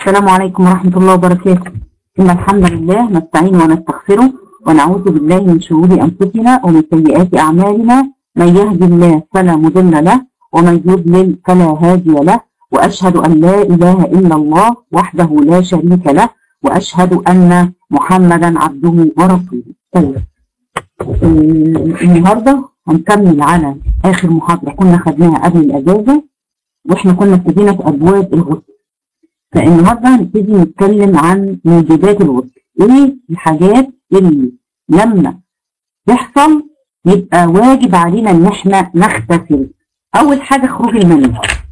السلام عليكم ورحمة الله وبركاته. إن الحمد لله نستعين ونستغفره ونعوذ بالله من شرور أنفسنا ومن سيئات أعمالنا، من يهد الله فلا مضل له ومن يضلل فلا هادي له، وأشهد أن لا إله إلا الله وحده لا شريك له، وأشهد أن محمدا عبده ورسوله. طيب النهارده هنكمل على آخر محاضرة كنا خدناها قبل الأجازة، وإحنا كنا ابتدينا في أبواب الغسل. فالنهارده هنبتدي نتكلم عن موجبات الغسل، ايه الحاجات اللي لما تحصل يبقى واجب علينا ان احنا نغتسل. اول حاجه خروج المني،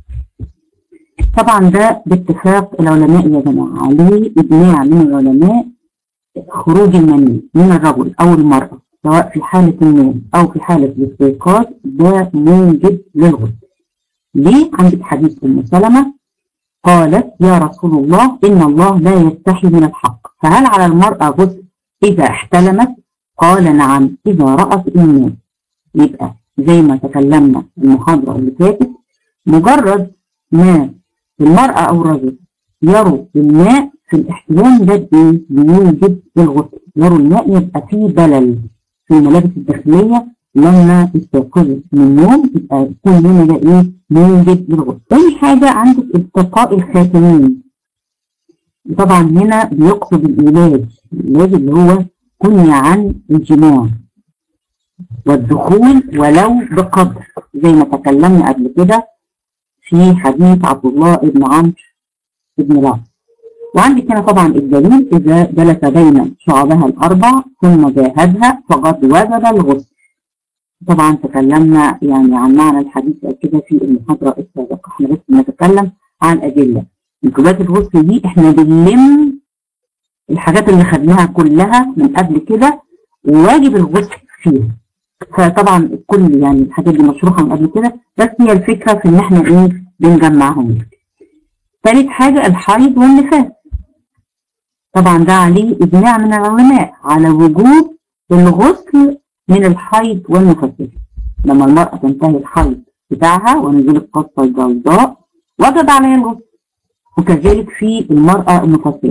طبعا ده باتفاق العلماء يا جماعه، عليه اجماع من العلماء. خروج المني من الرجل او المراه سواء في حاله النوم او في حاله الاستيقاظ ده موجب للغسل. ليه؟ عندك حديث ام سلمة قالت يا رسول الله إن الله لا يستحي من الحق، فهل على المرأة غسل إذا احتلمت؟ قال نعم إذا رأت الماء. يبقى زي ما تكلمنا المحاضرة اللي فاتت، مجرد ما المرأة أو الرجل يروا الماء في الاحتلام ده بيوجب الغسل. يروا الماء يبقى فيه بلل في الملابس الداخلية، لما يستيقظوا من النوم يبقى يكون هنا ده ايه؟ موجب للغسل. تاني حاجة عندك التقاء الخاتمين، طبعا هنا بيقصد العلاج اللي هو كني عن الجماع والدخول ولو بقدر، زي ما تكلمنا قبل كده في حديث عبد الله بن عمرو بن العاص. وعندك هنا طبعا الدليل إذا جلس بين شعبها الأربع ثم جاهدها فقد وجب الغسل. طبعا تكلمنا يعني عن معنى الحديث كده في المحاضرة السابقة، احنا بس بنتكلم عن أدلة. موجبات الغسل دي احنا بنلم الحاجات اللي خدناها كلها من قبل كده وواجب الغسل فيها. فطبعا كل يعني الحاجات دي مشروحة من قبل كده، بس هي الفكرة في ان احنا ايه بنجمعهم. ثالث حاجة الحيض والنفاس، طبعا ده عليه إجماع من العلماء على وجوب الغسل من الحيض والنفاس. لما المرأة تنتهي الحيض بتاعها ونزول القصة البيضاء وجب عليها الغسل، وكذلك في المرأة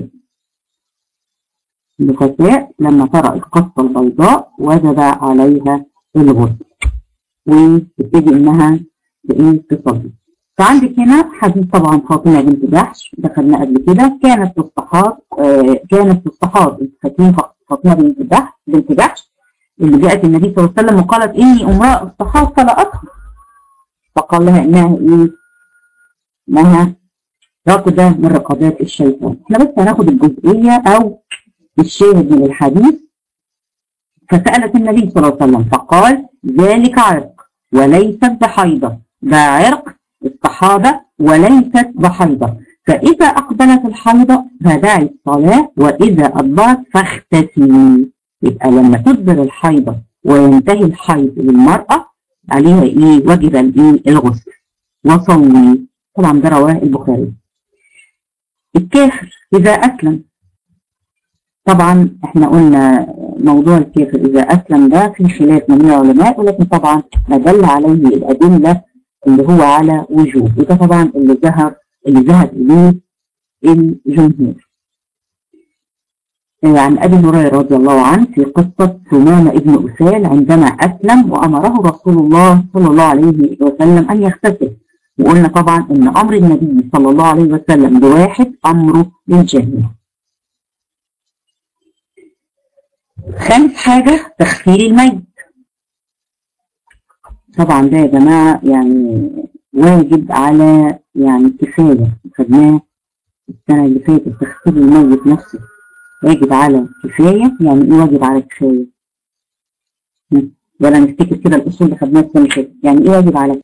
النفساء لما ترى القصة البيضاء وجب عليها الغسل وتبتدي انها تصلي. فعندك هنا حديث طبعا فاطمة بنت جحش دخلنا قبل كده، كانت تستحاض فاطمة بنت جحش اللي جاءت النبي صلى الله عليه وسلم وقالت إني امرأة استحاض فلا أطهر، فقال لها إنها راقدة من رقدات الشيطان. احنا بس هناخد الجزئية أو الشاهد من الحديث. فسألت النبي صلى الله عليه وسلم فقال ذلك عرق وليست بحيضة، ده عرق استحاضة وليست بحيضة، فإذا أقبلت الحيضة فدعي الصلاة وإذا أدبرت فاغتسلي. يبقى لما تدبر الحيضة وينتهي الحيض للمرأة عليها ايه؟ وجب الغسل وصلي. طبعا ده رواه البخاري. الكافر إذا أسلم، طبعا احنا قلنا موضوع الكافر إذا أسلم ده في خلاف من العلماء، ولكن طبعا ما دل عليه الأدلة اللي هو على وجوب، وده طبعا اللي ذهب إليه الجمهور. عن أبي هريرة رضي الله عنه في قصة ثمامة ابن أسال عندما أسلم وأمره رسول الله صلى الله عليه وسلم أن يغتسل، وقلنا طبعا إن أمر النبي صلى الله عليه وسلم بواحد أمره للجميع. خامس حاجة تخفير الميت، طبعا ده يا جماعة يعني واجب على يعني كفاية، خدناه السنة اللي فاتت. تخفير الميت نفسه واجب على كفاية. يعني ايه واجب على كفاية؟ ولا نفتكر كده الأصول اللي خدناها السنة اللي فاتت. يعني ايه واجب على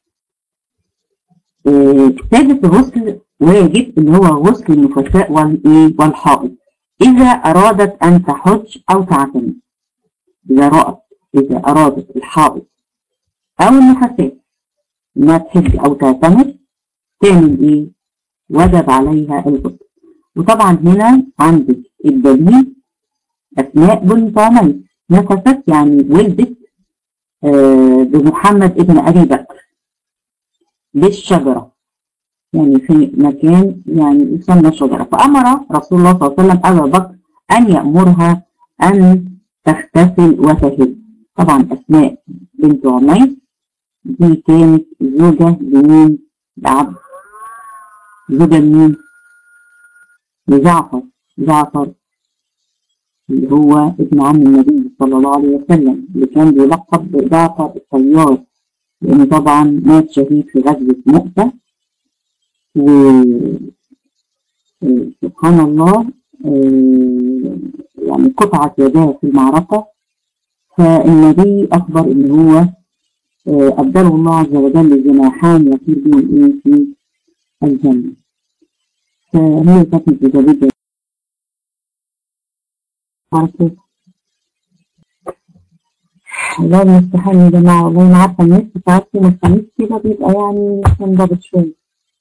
سادس الغسل واجب اللي هو غسل النفساء والحائض إذا أرادت أن تحج أو تعتمر. إذا أرادت الحائض أو النفساء ما تحج أو تعتمر تعمل ايه؟ وجب عليها الغسل. وطبعا هنا عندك الدليل أسماء بنت عميس نفست يعني ولدت بمحمد ابن أبي بكر بالشجرة، يعني في مكان يعني يسمى شجرة. فأمر رسول الله صلى الله عليه وسلم أبا بكر أن يأمرها أن تغتسل وتهد. طبعا أسماء بنت عميس دي كانت زوجة لمين؟ لعبد، زوجة لمين؟ لجعفر، جعفر اللي هو ابن عم النبي صلى الله عليه وسلم، اللي كان بيلقب بجعفر الطيار، لأنه طبعا مات شهيد في غزوة مؤتة. وسبحان الله يعني قطعت يداه في المعركة، فالنبي أخبر إن هو أبدله الله عز وجل جناحان يطير بهم في الجنة. فهي كانت متزوجة. والله المستحيل يا جماعة، والله أنا عارفة الناس ساعات يوم الخميس كده بيبقى يعني منضبط شوية.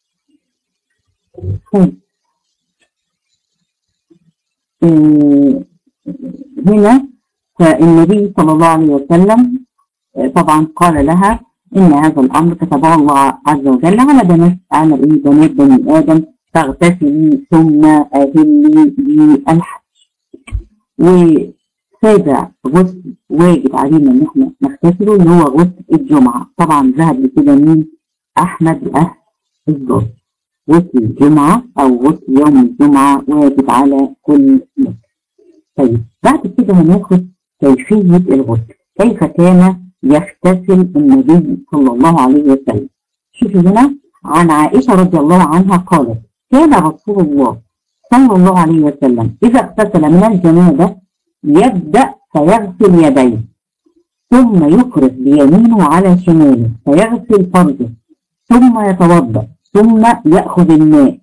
هنا فالنبي صلى الله عليه وسلم طبعا قال لها إن هذا الأمر كتبه الله عز وجل على بنات بني آدم، تغتسلي ثم أهلي بالحج. وسابع غسل واجب علينا إن احنا نغتسله اللي هو غسل الجمعة. طبعا ذهب لكده مين؟ أحمد أهل الظهر. غسل الجمعة أو غسل يوم الجمعة واجب على كل مسلم. طيب بعد كده هناخد كيفية الغسل، كيف كان يغتسل النبي صلى الله عليه وسلم. شوفوا هنا عن عائشة رضي الله عنها قالت: كان رسول الله صلى الله عليه وسلم إذا اغتسل من الجنابة يبدأ فيغسل يديه، ثم يفرد بيمينه على شماله فيغسل فرجه، ثم يتوضأ، ثم يأخذ الماء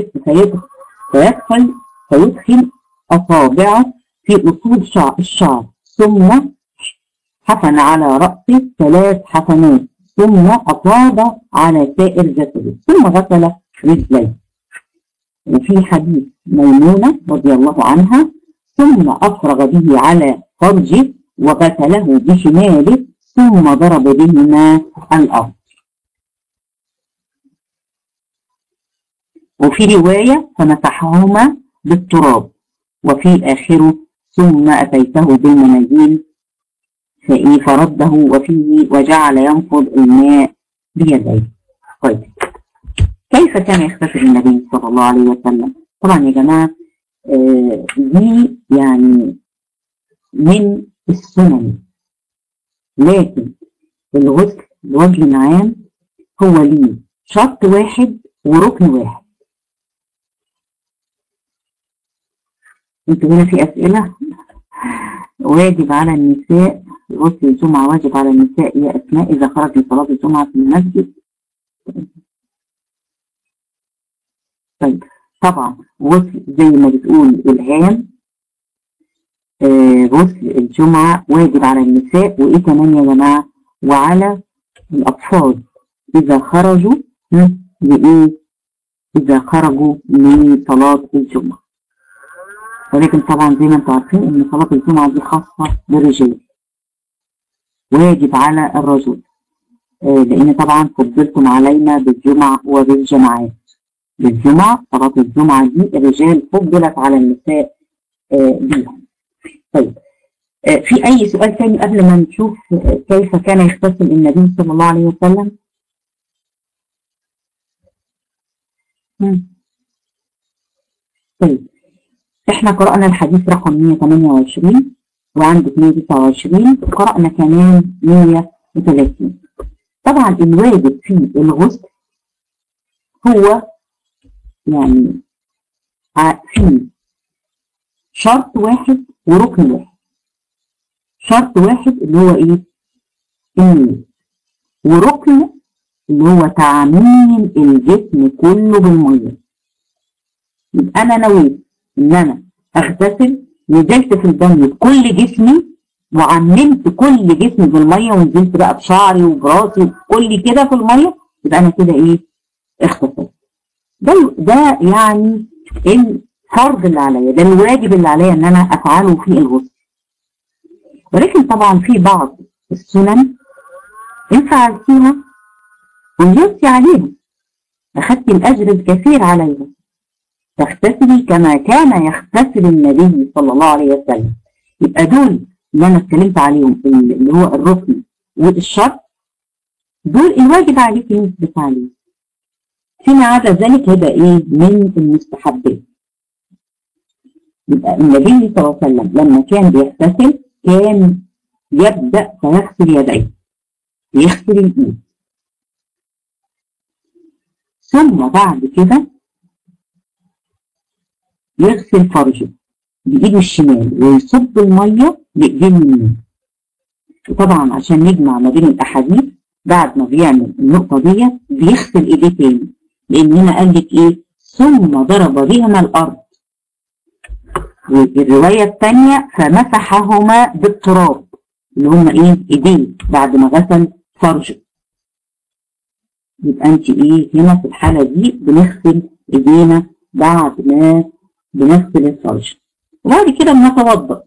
فيدخل أصابعه في أصول الشعر، ثم حفن على رأسه 3 حفنات، ثم أفاض على سائر جسده، ثم غسل رجليه. وفي حديث ميمونة رضي الله عنها: ثم أفرغ به على فرجه وغسله بشماله، ثم ضرب بهما الأرض. وفي رواية: فمسحهما بالتراب. وفي آخره: ثم أتيته بالمناديل فرده وفيه وجعل ينفض الماء بيديه. طيب كيف كان يغتسل النبي صلى الله عليه وسلم؟ طبعا يا جماعة دي يعني من السنن، لكن الغسل بوجه عام هو ليه شرط واحد وركن واحد. انتوا هنا في أسئلة. واجب على النساء غسل الجمعة، واجب على النساء يا أسماء إذا خرج من صلاة الجمعة في المسجد. طيب طبعا غسل زي ما بتقول إلهام، غسل الجمعة واجب على النساء. وإيه كمان يا جماعة؟ وعلى الأطفال إذا خرجوا إذا خرجوا من صلاة الجمعة. ولكن طبعا زي ما انتم عارفين ان صلاة الجمعة دي خاصة بالرجال، واجب على الرجل، لان طبعا فضلتم علينا بالجمعة وبالجماعات. بالجمعة صلاة الجمعة دي الرجال فضلت على النساء بيها. طيب في اي سؤال ثاني قبل ما نشوف كيف كان يغتسل النبي صلى الله عليه وسلم؟ طيب احنا قرأنا الحديث رقم 128 وعندك 129 وقرأنا كمان 130. طبعا الواجب في الغسل هو يعني في شرط واحد وركن واحد. شرط واحد اللي هو ايه؟ النية. وركن اللي هو تعميم الجسم كله بالمية. يبقى انا نويت ان انا اغتسل، نزلت في البانيو بكل جسمي وعممت كل جسمي بالميه، ونزلت بقى بشعري وبراسي وكل كده في الميه، يبقى انا كده ايه؟ اغتسلت. ده يعني الفرض اللي عليا، ده الواجب اللي عليا ان انا افعله في الغسل. ولكن طبعا في بعض السنن ان فعلتيها وجبتي عليها، أخذت الأجر الكثير عليها. تغتسلي كما كان يغتسل النبي صلى الله عليه وسلم. يبقى دول اللي أنا اتكلمت عليهم، اللي هو الركن والشرط، دول الواجب عليك إنك تفعليه. فيما عدا ذلك هيبقى إيه؟ من المستحبات. يبقى النبي صلى الله عليه وسلم لما كان بيغتسل كان يبدأ فيغسل يديه، يغسل الإيد، ثم بعد كده يغسل فرجه بإيده الشمال ويصب المية بإيديه اليمين. وطبعا عشان نجمع ما بين الأحاديث، بعد ما بيعمل النقطة دي بيغسل إيديه تاني، لأن هنا قال لك إيه؟ ثم ضرب بهما الأرض. والرواية الثانية فمسحهما بالتراب، اللي هما إيه؟ إيديه بعد ما غسل فرجه. يبقى أنت إيه؟ هنا في الحالة دي بنغسل إيدينا بعد ما بنغسل الفرج، وبعد كده بنتوضأ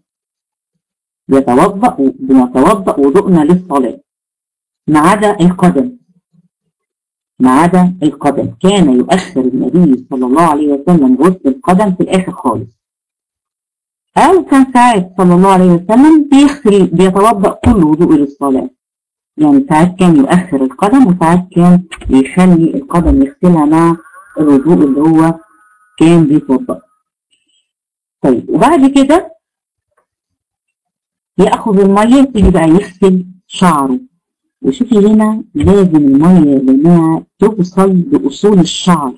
وضوءنا للصلاة، ما عدا القدم. ما عدا القدم كان يؤخر النبي صلى الله عليه وسلم غسل القدم في الآخر خالص، أو كان ساعات صلى الله عليه وسلم بيتوضأ كل وضوء للصلاة. يعني ساعات كان يؤخر القدم، وساعات كان يخلي القدم يغسلها مع الوضوء اللي هو كان بيتوضأ. طيب وبعد كده يأخذ المية يبتدي بقى يغسل شعره. وشوفي هنا لازم المية يا جماعة توصل لأصول الشعر،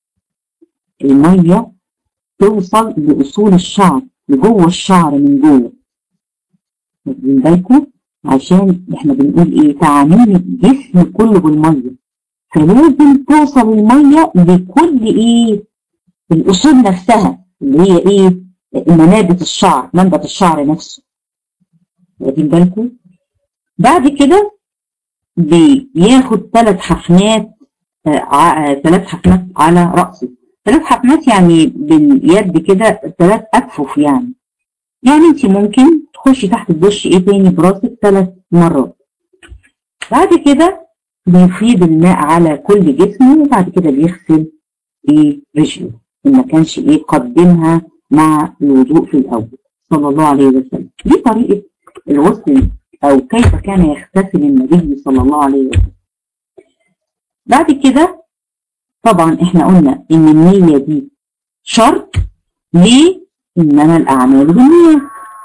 المية توصل لأصول الشعر لجوه الشعر من جوه. واخدين بالكم؟ عشان احنا بنقول ايه؟ تعامل الجسم كله بالمية، فلازم توصل المية لكل ايه؟ الأصول نفسها اللي هي ايه؟ منابت الشعر، منبت الشعر نفسه. واخدين بالكم؟ بعد كده بياخد 3 حفنات، 3 حفنات على رأسه. 3 حفنات يعني باليد كده 3 أكفف يعني انت ممكن تخشي تحت الدش ايه تاني براسك 3 مرات. بعد كده بيفيض الماء على كل جسمه، وبعد كده بيغسل ايه رجله ان ما كانش ايه قدمها مع الوضوء في الاول صلى الله عليه وسلم. دي طريقه الغسل او كيف كان يغتسل النبي صلى الله عليه وسلم. بعد كده طبعا احنا قلنا ان النية دي شرط، ليه؟ انما الاعمال بالنية.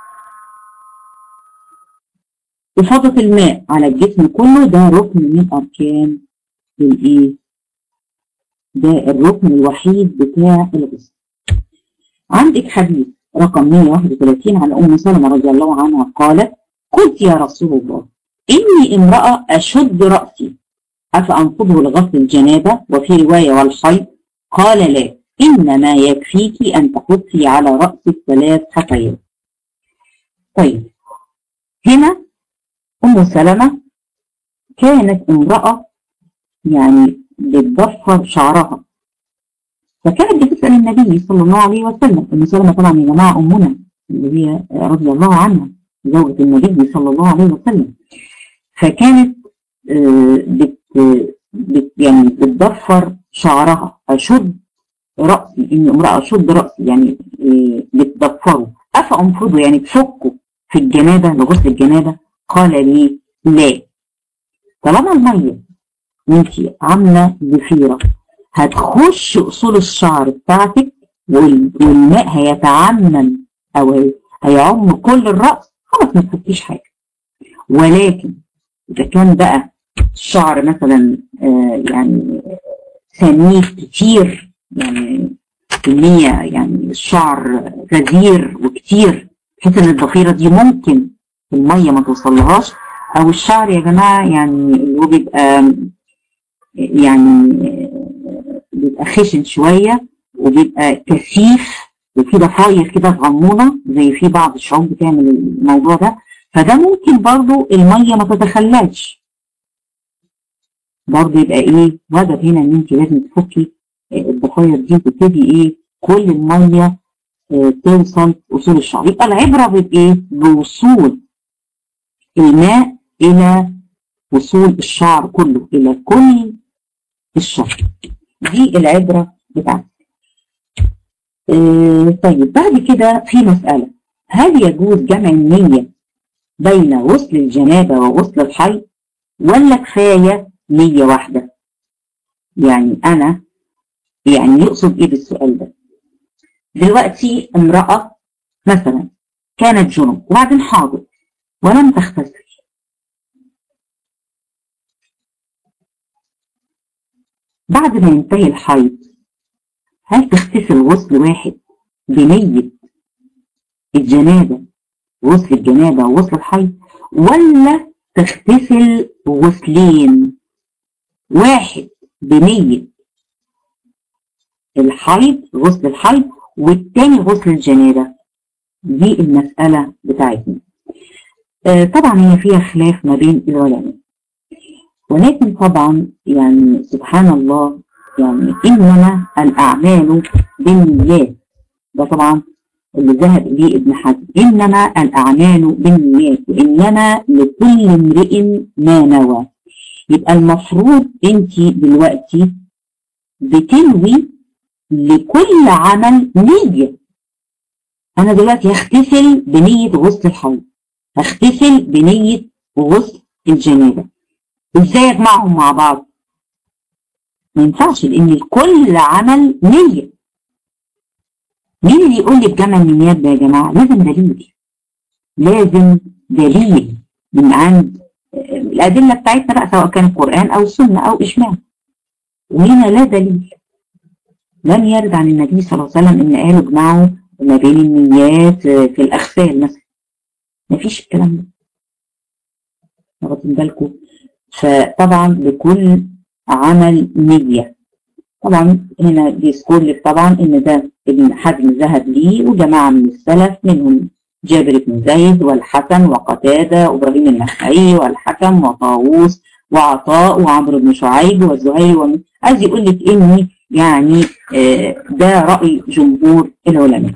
إفاضة الماء على الجسم كله ده ركن من أركان الإيه؟ ده الركن الوحيد بتاع الغسل. عندك حديث رقم 131 عن أم سلمة رضي الله عنها قالت: قلت يا رسول الله إني امرأة أشد رأسي أفأنقضه لغسل الجنابة؟ وفي رواية والحيض. قال: لا، إنما يكفيك أن تحطي على رأسك 3 حفيات. طيب هنا أم سلمة كانت امرأة يعني بتضفر شعرها، فكانت بتسأل النبي صلى الله عليه وسلم. أم سلمة طبعا يا جماعة أمنا اللي هي رضي الله عنها زوجة النبي صلى الله عليه وسلم، فكانت يعني بتضفر شعرها. أشد رأسي، إن امرأة أشد رأسي يعني بتضفره. أفأنفضه يعني تفكه في الجنابة لغسل الجنابة؟ قال لي: لا، طالما المية وانتي عاملة ضفيرة هتخش أصول الشعر بتاعتك والماء هيتعمم أو هيعم كل الرأس، خلاص ما تفكيش حاجة. ولكن إذا كان بقى الشعر مثلا يعني سميك كتير، يعني كمية يعني الشعر غزير وكتير بحيث ان الضفيرة دي ممكن المية ما توصلهاش، او الشعر يا جماعة يعني اللي هو بيبقى يعني بيبقى خشن شوية وبيبقى كثيف وفي ضفاير كده صغنونة زي في بعض الشعوب بتعمل الموضوع ده، فده ممكن برضو المية ما تتخللش، برضو يبقى ايه وجب هنا ان انت لازم تفكي الضفاير دي وتبتدي ايه كل المية توصل أصول الشعر. يبقى العبرة بإيه؟ بوصول الماء إلى وصول الشعر كله، إلى كل الشعر. دي العبرة بتاعتك. طيب بعد كده في مسألة، هل يجوز جمع النية بين غسل الجنابة وغسل الحيض ولا كفاية نية واحدة؟ يعني أنا يعني يقصد إيه بالسؤال ده؟ دلوقتي امرأة مثلا كانت جنب وبعدين حاضت ولم تغتسل، بعد ما ينتهي الحيض هل تغتسل غسل واحد بنية الجنابة، غسل الجنابة وغسل الحيض، ولا تغتسل غسلين، واحد بنية الحيض غسل الحيض والتاني غسل الجنابة؟ دي المسألة بتاعتنا. طبعا هي فيها خلاف ما بين العلماء، ولكن طبعا يعني سبحان الله، يعني إنما الأعمال بالنيات، ده طبعا اللي ذهب إليه ابن حزم، إنما الأعمال بالنيات وإنما لكل امرئ ما نوى. يبقى المفروض أنت دلوقتي بتنوي لكل عمل نية. أنا دلوقتي هغتسل بنية غسل الحيض، هغتسل بنية غسل الجنابة، إزاي أجمعهم مع بعض؟ ما ينفعش، لأن لكل عمل نية. مين اللي يقول لي بجمع النيات ده يا جماعة؟ لازم دليل، لازم دليل من عند الأدلة بتاعتنا بقى، سواء كان القرآن أو السنة أو إجماع. وهنا لا دليل، لم يرد عن النبي صلى الله عليه وسلم إن قالوا اجمعوا ما بين النيات في الأغسال مثلا، مفيش الكلام ده، واخدين بالكم؟ فطبعا لكل عمل نية. طبعا هنا بيذكر لك طبعا ان ده ابن حزم ذهب ليه وجماعه من السلف، منهم جابر بن زيد والحسن وقتاده وابراهيم النخعي والحكم وطاووس وعطاء وعمرو بن شعيب والزهيري، عايز يقول لك ان يعني ده راي جمهور العلماء.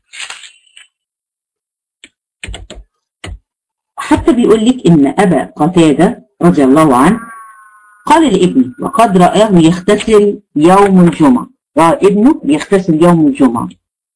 حتى بيقول لك ان ابا قتاده رضي الله عنه قال لابنه وقد رآه يغتسل يوم الجمعة، رأى ابنه يغتسل يوم الجمعة،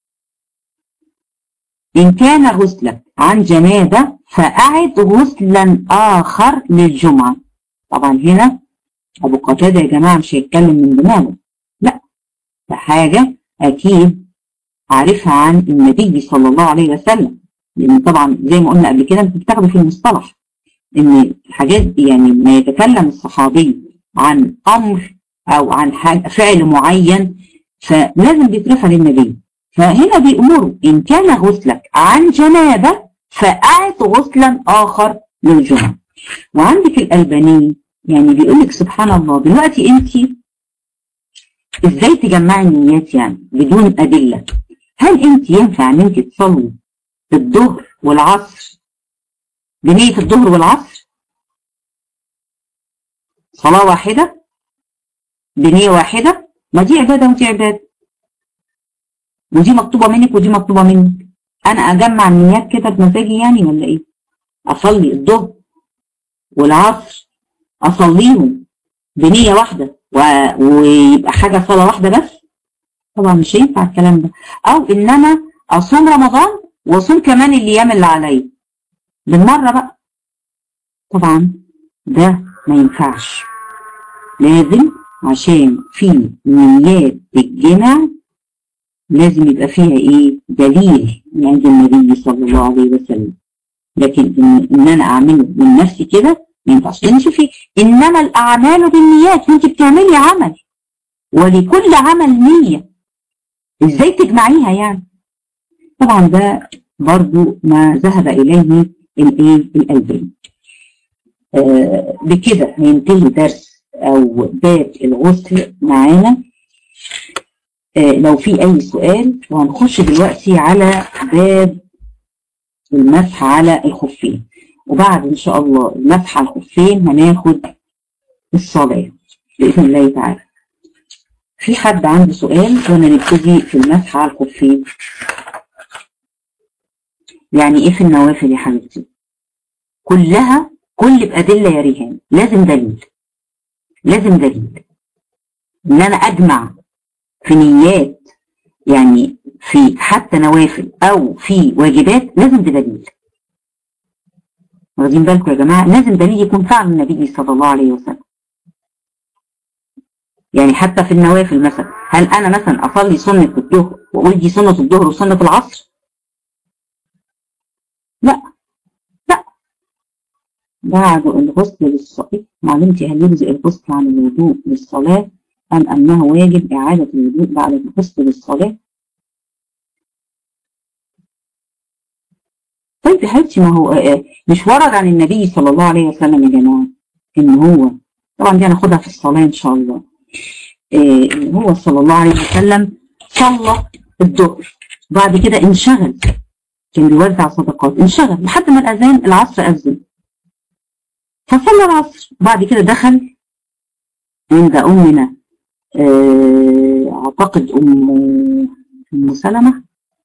إن كان غسلك عن جنابة فأعد غسلا آخر للجمعة. طبعا هنا أبو قتادة يا جماعة مش هيتكلم من دماغه، لا، ده حاجة أكيد عارفها عن النبي صلى الله عليه وسلم، لأن طبعا زي ما قلنا قبل كده أنت بتاخده في المصطلح إن الحاجات يعني ما يتكلم الصحابي عن أمر أو عن فعل معين فلازم بيترفع للنبي. فهنا بيأمره إن كان غسلك عن جنابة فأعد غسلا آخر للجمعة. وعندك الألباني يعني بيقول لك سبحان الله، دلوقتي أنت إزاي تجمعي النيات يعني بدون أدلة؟ هل أنت ينفع أن أنت تصلي الظهر والعصر بنية الظهر والعصر صلاة واحدة بنية واحدة؟ ما دي عبادة ودي عبادة، ودي مكتوبة منك ودي مكتوبة منك. أنا أجمع النيات كده بمزاجي يعني ولا إيه؟ أصلي الظهر والعصر أصليهم بنية واحدة ويبقى حاجة صلاة واحدة بس؟ طبعا مش هينفع الكلام ده. أو إنما أصوم رمضان وأصوم كمان الأيام اللي عليا بالمرة بقى، طبعا ده ما ينفعش. لازم عشان في نيات الجمع لازم يبقى فيها ايه؟ دليل من عند النبي صلى الله عليه وسلم. لكن ان انا اعمله من نفسي كده ما ينفعش. لان شوفي انما الاعمال بالنيات، وانت بتعملي عمل ولكل عمل نية، ازاي تجمعيها يعني؟ طبعا ده برضو ما ذهب اليه الايه؟ الألباني. بكده هينتهي درس او باب الغسل معانا. لو في اي سؤال، وهنخش دلوقتي على باب المسح على الخفين، وبعد ان شاء الله المسح على الخفين هناخد الصلاة بإذن الله تعالى. في حد عنده سؤال وانا نبتدي في المسح على الخفين؟ يعني ايه في النوافل يا حبيبتي؟ كلها كل بأدلة يا ريهان، لازم دليل، لازم دليل. ان انا اجمع في نيات، يعني في حتى نوافل او في واجبات، لازم بدليل. واخدين بالكم يا جماعه؟ لازم دليل يكون فعل النبي صلى الله عليه وسلم. يعني حتى في النوافل مثلا، هل انا مثلا اصلي سنه الظهر واقول دي سنه الظهر وسنه العصر؟ لا لا. بعد الغسل للصلاة، معلومتي هل يجزئ الغسل عن الوضوء للصلاة أم أنه واجب إعادة الوضوء بعد الغسل للصلاة؟ طيب يا حبيبتي، ما هو مش ورد عن النبي صلى الله عليه وسلم يا جماعة إن هو، طبعا دي هناخدها في الصلاة إن شاء الله، إن هو صلى الله عليه وسلم صلى الظهر، بعد كده انشغل، كان بيوزع صدقات، انشغل لحد ما الأذان العصر أذن، فصلى العصر، بعد كده دخل عند أمنا أعتقد أم سلمة،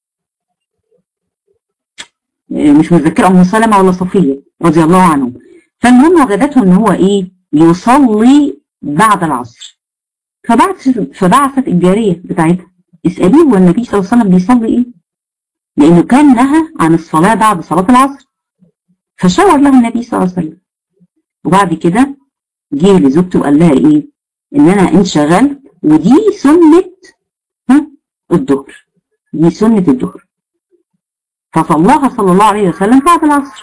مش متذكرة أم سلمة ولا صفية رضي الله عنهم. فالمهم وجدته إن هو إيه يصلي بعد العصر، فبعثت الجارية بتاعتها اسأليه هو النبي صلى الله عليه وسلم بيصلي إيه؟ لأنه كان نهى عن الصلاة بعد صلاة العصر، فشاور له النبي صلى الله عليه وسلم. وبعد كده جه لزوجته وقال لها إيه؟ إن أنا انشغلت، ودي سنة الظهر، دي سنة الظهر، فصلاها صلى الله عليه وسلم بعد العصر.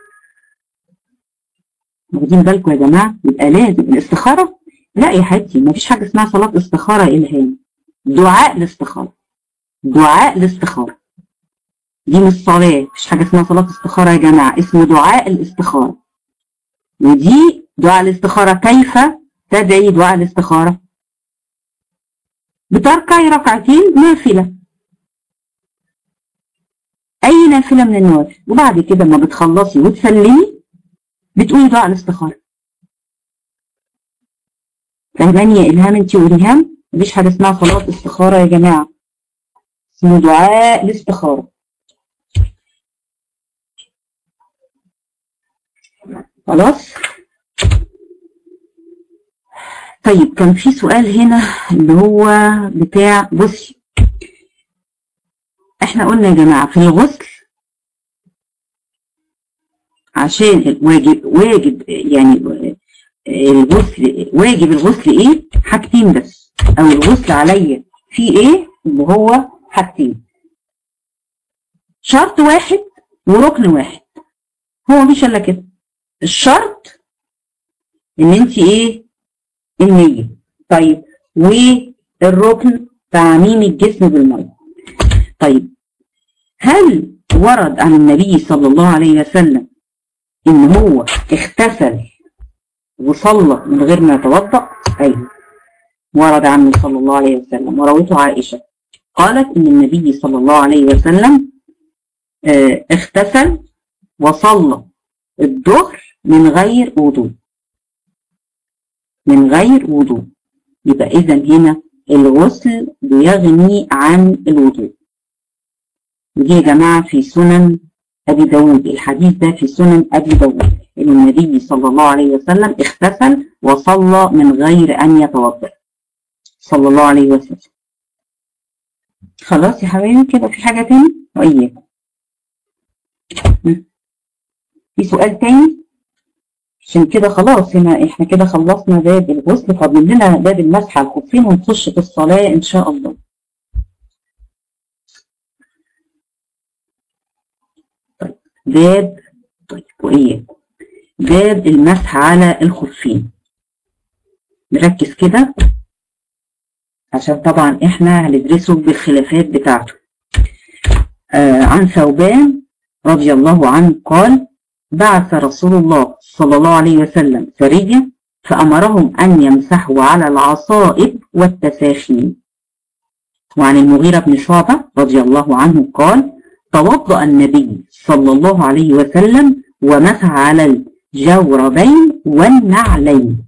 واخدين بالكم يا جماعة؟ يبقى لازم الاستخارة، لا يا حبيبتي ما فيش حاجة اسمها صلاة استخارة إلهام، دعاء الاستخارة، دعاء الاستخارة، دي مش صلاة، مفيش حاجة اسمها صلاة استخارة يا جماعة، اسمه دعاء الاستخارة. ودي دعاء الاستخارة كيف تدعي دعاء الاستخارة؟ بتركعي ركعتين نافلة، أي نافلة من النوافل، وبعد كده ما بتخلصي وتسلمي بتقولي دعاء الاستخارة. فاهماني يا إلهام أنت وإلهام؟ مفيش حاجة اسمها صلاة استخارة يا جماعة، اسمه دعاء الاستخارة. خلاص؟ طيب كان في سؤال هنا اللي هو بتاع، بصي احنا قلنا يا جماعة في الغسل عشان واجب يعني الغسل، واجب الغسل ايه؟ حاجتين بس، او الغسل عليا في ايه؟ اللي هو حاجتين، شرط واحد وركن واحد، هو مفيش الا كده. الشرط ان انت ايه؟ النية. طيب والركن تعميم الجسم بالمية. طيب هل ورد عن النبي صلى الله عليه وسلم ان هو اغتسل وصلى من غير ما يتوضأ؟ ايوه ورد عنه صلى الله عليه وسلم، وروته عائشة قالت ان النبي صلى الله عليه وسلم اغتسل وصلى الظهر من غير وضوء، من غير وضوء. يبقى اذا هنا الغسل بيغني عن الوضوء. ودي يا جماعة في سنن أبي داود، الحديث ده في سنن أبي داود، إن النبي صلى الله عليه وسلم اغتسل وصلى من غير أن يتوضأ صلى الله عليه وسلم. خلاص يا حبايبي كده، في حاجة تاني؟ وإياكم في سؤال تاني؟ عشان كده خلاص هنا احنا كده خلصنا باب الغسل، فاضل لنا باب المسح على الخفين ونخش في الصلاة إن شاء الله. طيب وإياكم باب المسح على الخفين، نركز كده عشان طبعا احنا هندرسه بالخلافات بتاعته. عن ثوبان رضي الله عنه قال: بعث رسول الله صلى الله عليه وسلم سرية فأمرهم أن يمسحوا على العصائب والتساخين. وعن المغيرة بن شعبة رضي الله عنه قال: توضأ النبي صلى الله عليه وسلم ومسح على الجوربين والنعلين.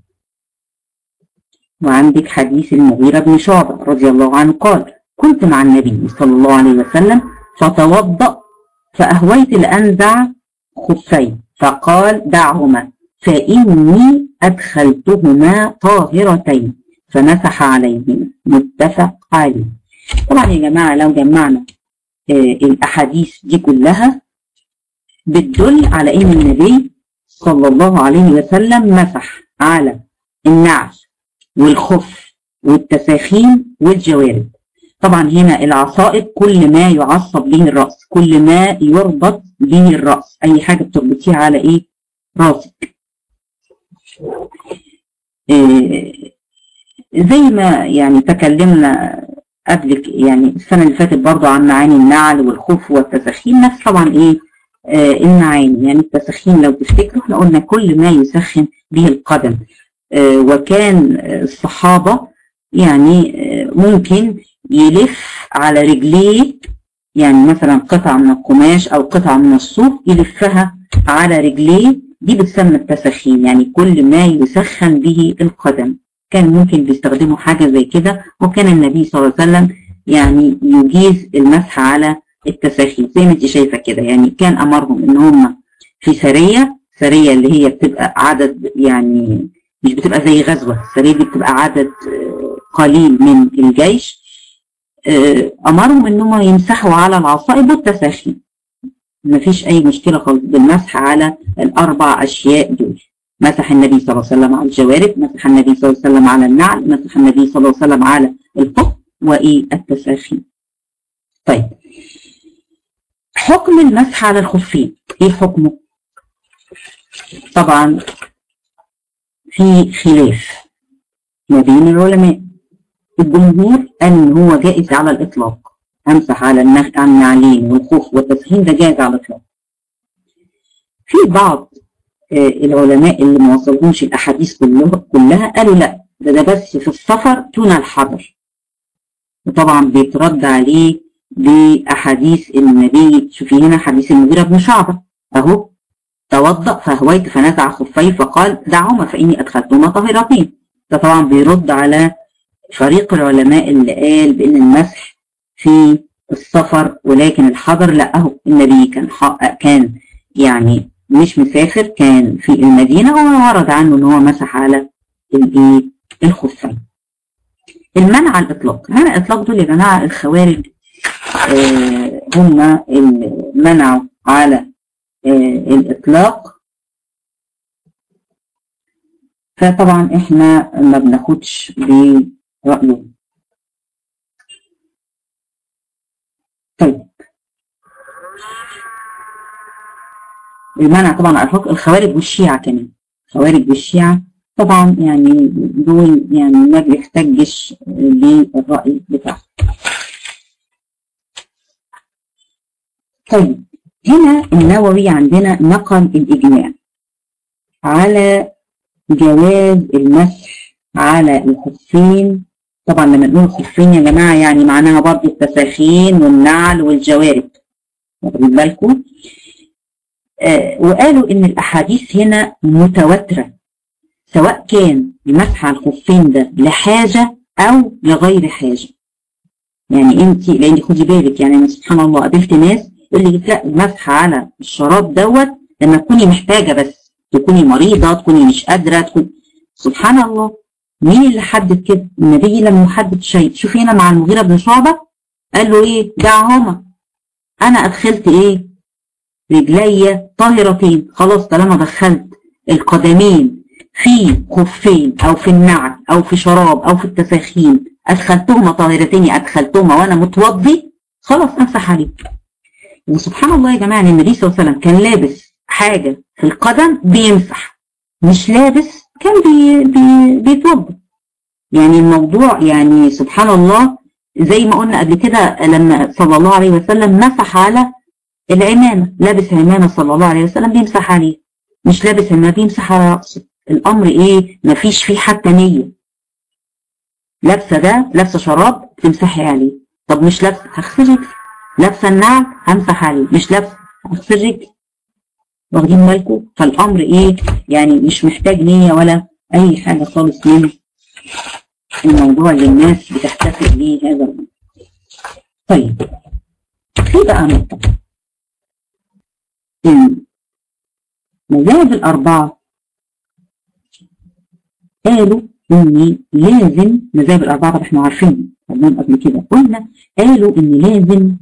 وعندك حديث المغيرة بن شعبة رضي الله عنه قال: كنت مع النبي صلى الله عليه وسلم فتوضأ فأهويت لأنزع خفي فقال: دعهما فإني أدخلتهما طاهرتين فمسح عليهما متفق عليه. طبعا يا جماعة لو جمعنا الأحاديث دي كلها بتدل على إن النبي صلى الله عليه وسلم مسح على النعل والخف والتساخين والجوارب. طبعا هنا العصائب كل ما يعصب به الرأس، كل ما يربط به الرأس، أي حاجة بتربطيها على إيه؟ راسك. زي ما يعني تكلمنا قبل يعني السنة اللي فاتت برضو عن معاني النعل والخف والتساخين، نفس طبعا إيه المعاني. يعني التسخين لو تفتكروا احنا قلنا كل ما يسخن به القدم، وكان الصحابة يعني ممكن يلف على رجليه، يعني مثلا قطعة من القماش أو قطعة من الصوف يلفها على رجليه، دي بتسمى التسخين، يعني كل ما يسخن به القدم كان ممكن بيستخدموا حاجة زي كده. وكان النبي صلى الله عليه وسلم يعني يجيز المسح على التساخين زي ما انت شايفة كده. يعني كان أمرهم إن هم في سرية اللي هي بتبقى عدد، يعني مش بتبقى زي غزوة، السرية دي بتبقى عدد قليل من الجيش، أمرهم إنهم يمسحوا على العصائب والتساخين. مفيش أي مشكلة خالص بالمسح على الأربع أشياء دول. مسح النبي صلى الله عليه وسلم على الجوارب، مسح النبي صلى الله عليه وسلم على النعل، مسح النبي صلى الله عليه وسلم على الخف التساخين. طيب حكم المسح على الخفين ايه حكمه؟ طبعا في خلاف ما بين العلماء. الجمهور قال ان هو جائز على الاطلاق، امسح على النعلين والخف والتسخين ده جائز على الاطلاق. في بعض العلماء اللي ما وصلهمش الاحاديث كلها قالوا لا، ده بس في السفر دون الحضر. وطبعا بيترد عليه باحاديث النبي. شوفي هنا حديث المغيرة بن شعبة اهو، توضأ فهويت فنزع خفيه فقال دعهما فاني ادخلتهما طاهرتين. ده طبعا بيرد على فريق العلماء اللي قال بان المسح في السفر ولكن الحضر لا، اهو النبي كان يعني مش مسافر، كان في المدينة وورد عنه ان هو مسح على الخفين. المنع على الاطلاق، هنا الاطلاق دول يا جماعه الخوارج هم اللي منعوا على الاطلاق. فطبعا احنا ما بناخدش برأيه. طيب المنع طبعا على الاطلاق الخوارج والشيعة كمان، الخوارج والشيعة طبعا يعني دول يعني ما بيحتجش بالرأي بتاعه. طيب هنا النووي عندنا نقل الإجماع على جواز المسح على الخفين. طبعا لما نقول الخفين يا جماعة يعني معناها برضه التساخين والنعل والجوارب، واخدين بالكم. وقالوا إن الأحاديث هنا متواترة، سواء كان المسح على الخفين ده لحاجة أو لغير حاجة. يعني أنت لأن خدي بالك، يعني سبحان الله قابلت ناس اللي لا المسح على الشراب دوت لما تكوني محتاجة، بس تكوني مريضة، تكوني مش قادرة، تكون سبحان الله. مين اللي حدد كده؟ النبي لم يحدد شيء. شوفي هنا مع المغيرة بن شعبة قال له ايه؟ دعهما، انا ادخلت ايه؟ رجلي طاهرتين، خلاص طالما دخلت القدمين في خفين او في النعل او في شراب او في التساخين ادخلتهما طاهرتين، ادخلتهما وانا متوضي، خلاص امسح عليه. وسبحان الله يا جماعه ان النبي صلى الله عليه وسلم كان لابس حاجه في القدم بيمسح، مش لابس كان بيتوضا. يعني الموضوع يعني سبحان الله زي ما قلنا قبل كده لما صلى الله عليه وسلم مسح على العمامه، لابس عمامه صلى الله عليه وسلم بيمسح عليه، مش لابس عمامه بيمسح على راسه. الامر ايه؟ مفيش فيه حتى نيه. لابسه ده، لابسه شراب تمسحي عليه، طب مش لابسه هغسل رجلي، لابسه النعل همسح عليه، مش لابسه هغسل رجلي، واخدين بالكم. فالامر ايه؟ يعني مش محتاج نيه ولا اي حاجه خالص من الموضوع اللي الناس بتحتفل بيه هذا الامر. طيب في بقى نقطه، المذاهب الاربعه قالوا ان لازم مذاهب الاربعه احنا عارفين قبل كده قلنا، قالوا ان لازم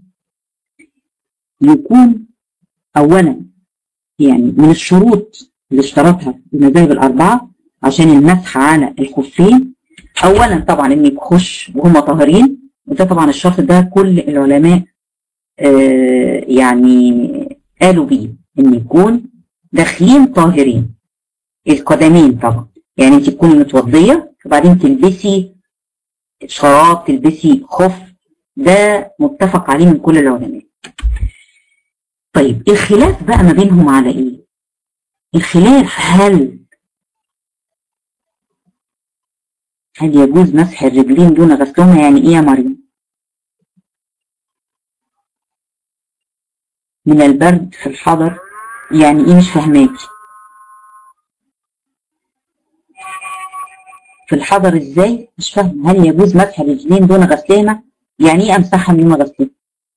يكون اولا يعني من الشروط اللي اشترطها المذاهب الاربعه عشان المسح على الخفين، اولا طبعا ان يخش وهم طاهرين، وده طبعا الشرط ده كل العلماء يعني قالوا بيه ان يكون داخلين طاهرين. القدمين طبعا يعني انت تكوني متوضيه وبعدين تلبسي شراب تلبسي خف، ده متفق عليه من كل العلماء. طيب الخلاف بقى ما بينهم على ايه؟ الخلاف هل يجوز مسح الرجلين دون غسلهما؟ يعني ايه يا مريم؟ من البرد في الحضر يعني ايه؟ مش فاهماكي. في الحضر ازاي؟ مش فاهمه. هل يجوز مسح الرجلين دون غسلهما؟ يعني ايه امسحها من دون غسلهما؟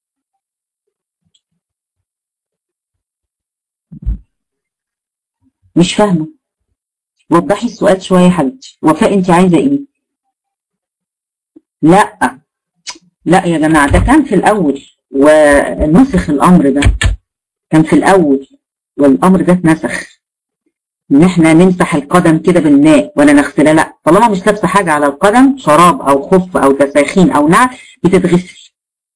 مش فاهمه. وضحي السؤال شويه يا حبيبتي. وفاء انت عايزه ايه؟ لا لا يا جماعه، ده كان في الاول ونسخ الامر ده، كان في الاول والامر ده اتنسخ ان احنا نمسح القدم كده بالماء ولا نغسلها. لا، طالما مش لابسه حاجه على القدم، شراب او خف او تساخين او نعل، بتتغسل.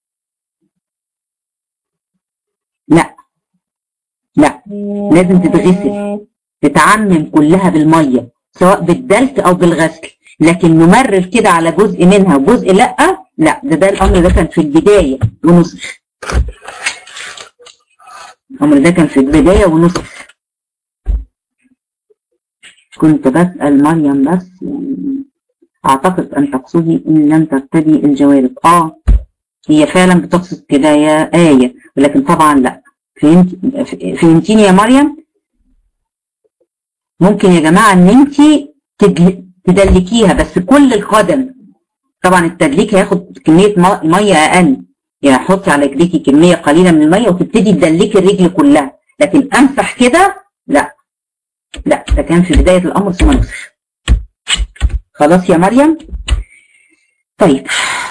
لا لا، لازم تتغسل، تتعمم كلها بالميه سواء بالدلك او بالغسل، لكن نمرر كده على جزء منها وجزء لا لا. ده الامر ده كان في البدايه ونسخ. الامر ده كان في البدايه ونسخ. كنت بسأل مريم بس يعني اعتقد ان تقصدي ان لم ترتدي الجوارب. هي فعلا بتقصد كده يا آية، ولكن طبعا لا. فهمتيني يا مريم؟ ممكن يا جماعة ان انت تدلكيها بس كل القدم. طبعا التدليك هياخد كمية مية اقل، يعني حطي على رجليكي كمية قليلة من المية وتبتدي تدلكي الرجل كلها، لكن امسح كده لا لا، ده كان في بداية الامر ثم نسخ. خلاص يا مريم؟ طيب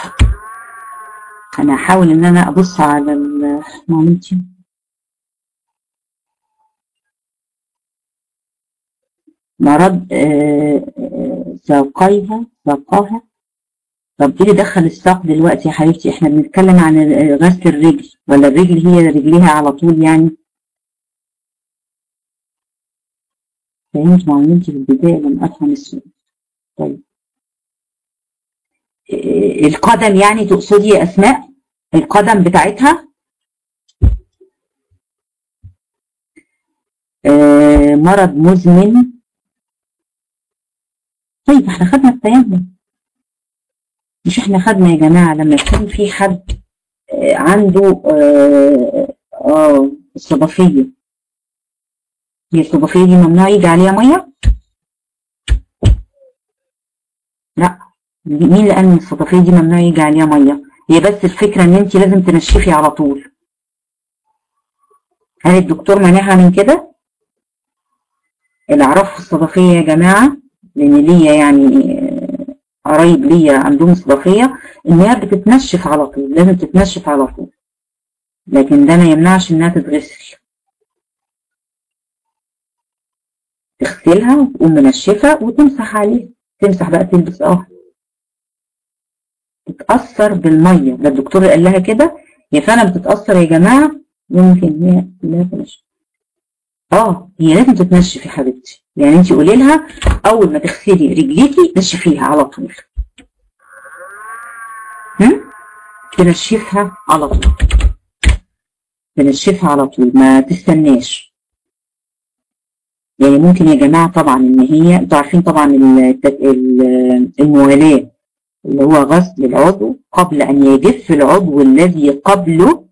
انا هحاول ان انا ابص على مامتي. مرض ساقاها. طب ايه اللي دخل الساق دلوقتي يا حبيبتي؟ احنا بنتكلم عن غسل الرجل، ولا الرجل هي رجليها على طول يعني؟ فهمت معلومتي في البداية لم افهم السؤال. طيب القدم يعني تقصدي يا اسماء؟ القدم بتاعتها مرض مزمن. طيب احنا خدنا التيمم، مش احنا خدنا يا جماعة لما يكون في حد عنده الصدفية، هي الصدفية دي ممنوع يجي عليها مية؟ لا، مين اللي قال ان الصدفية دي ممنوع يجي عليها مية؟ هي بس الفكرة ان انت لازم تنشفي على طول. هل الدكتور مانعها من كده؟ اللي اعرفه الصدفية يا جماعة، لان ليا يعني قرايب ليا عندهم صدفية، انها بتتنشف على طول، لازم تتنشف على طول، لكن ده ما يمنعش انها تتغسل. تغسلها وتقوم منشفة وتمسح عليها، تمسح بقى تلبس تتأثر بالمية. ده الدكتور اللي قال لها كده. هي فعلا بتتأثر يا جماعة، يمكن هي لا تنشف. هي لازم تتنشف يا حبيبتي، يعني انت قولي لها اول ما تغسلي رجليكي نشفيها على طول. تنشفها على طول، تنشفها على طول، ما تستناش. يعني ممكن يا جماعة طبعا ان هي، انتوا عارفين طبعا الموالاة اللي هو غسل العضو قبل ان يجف العضو الذي قبله،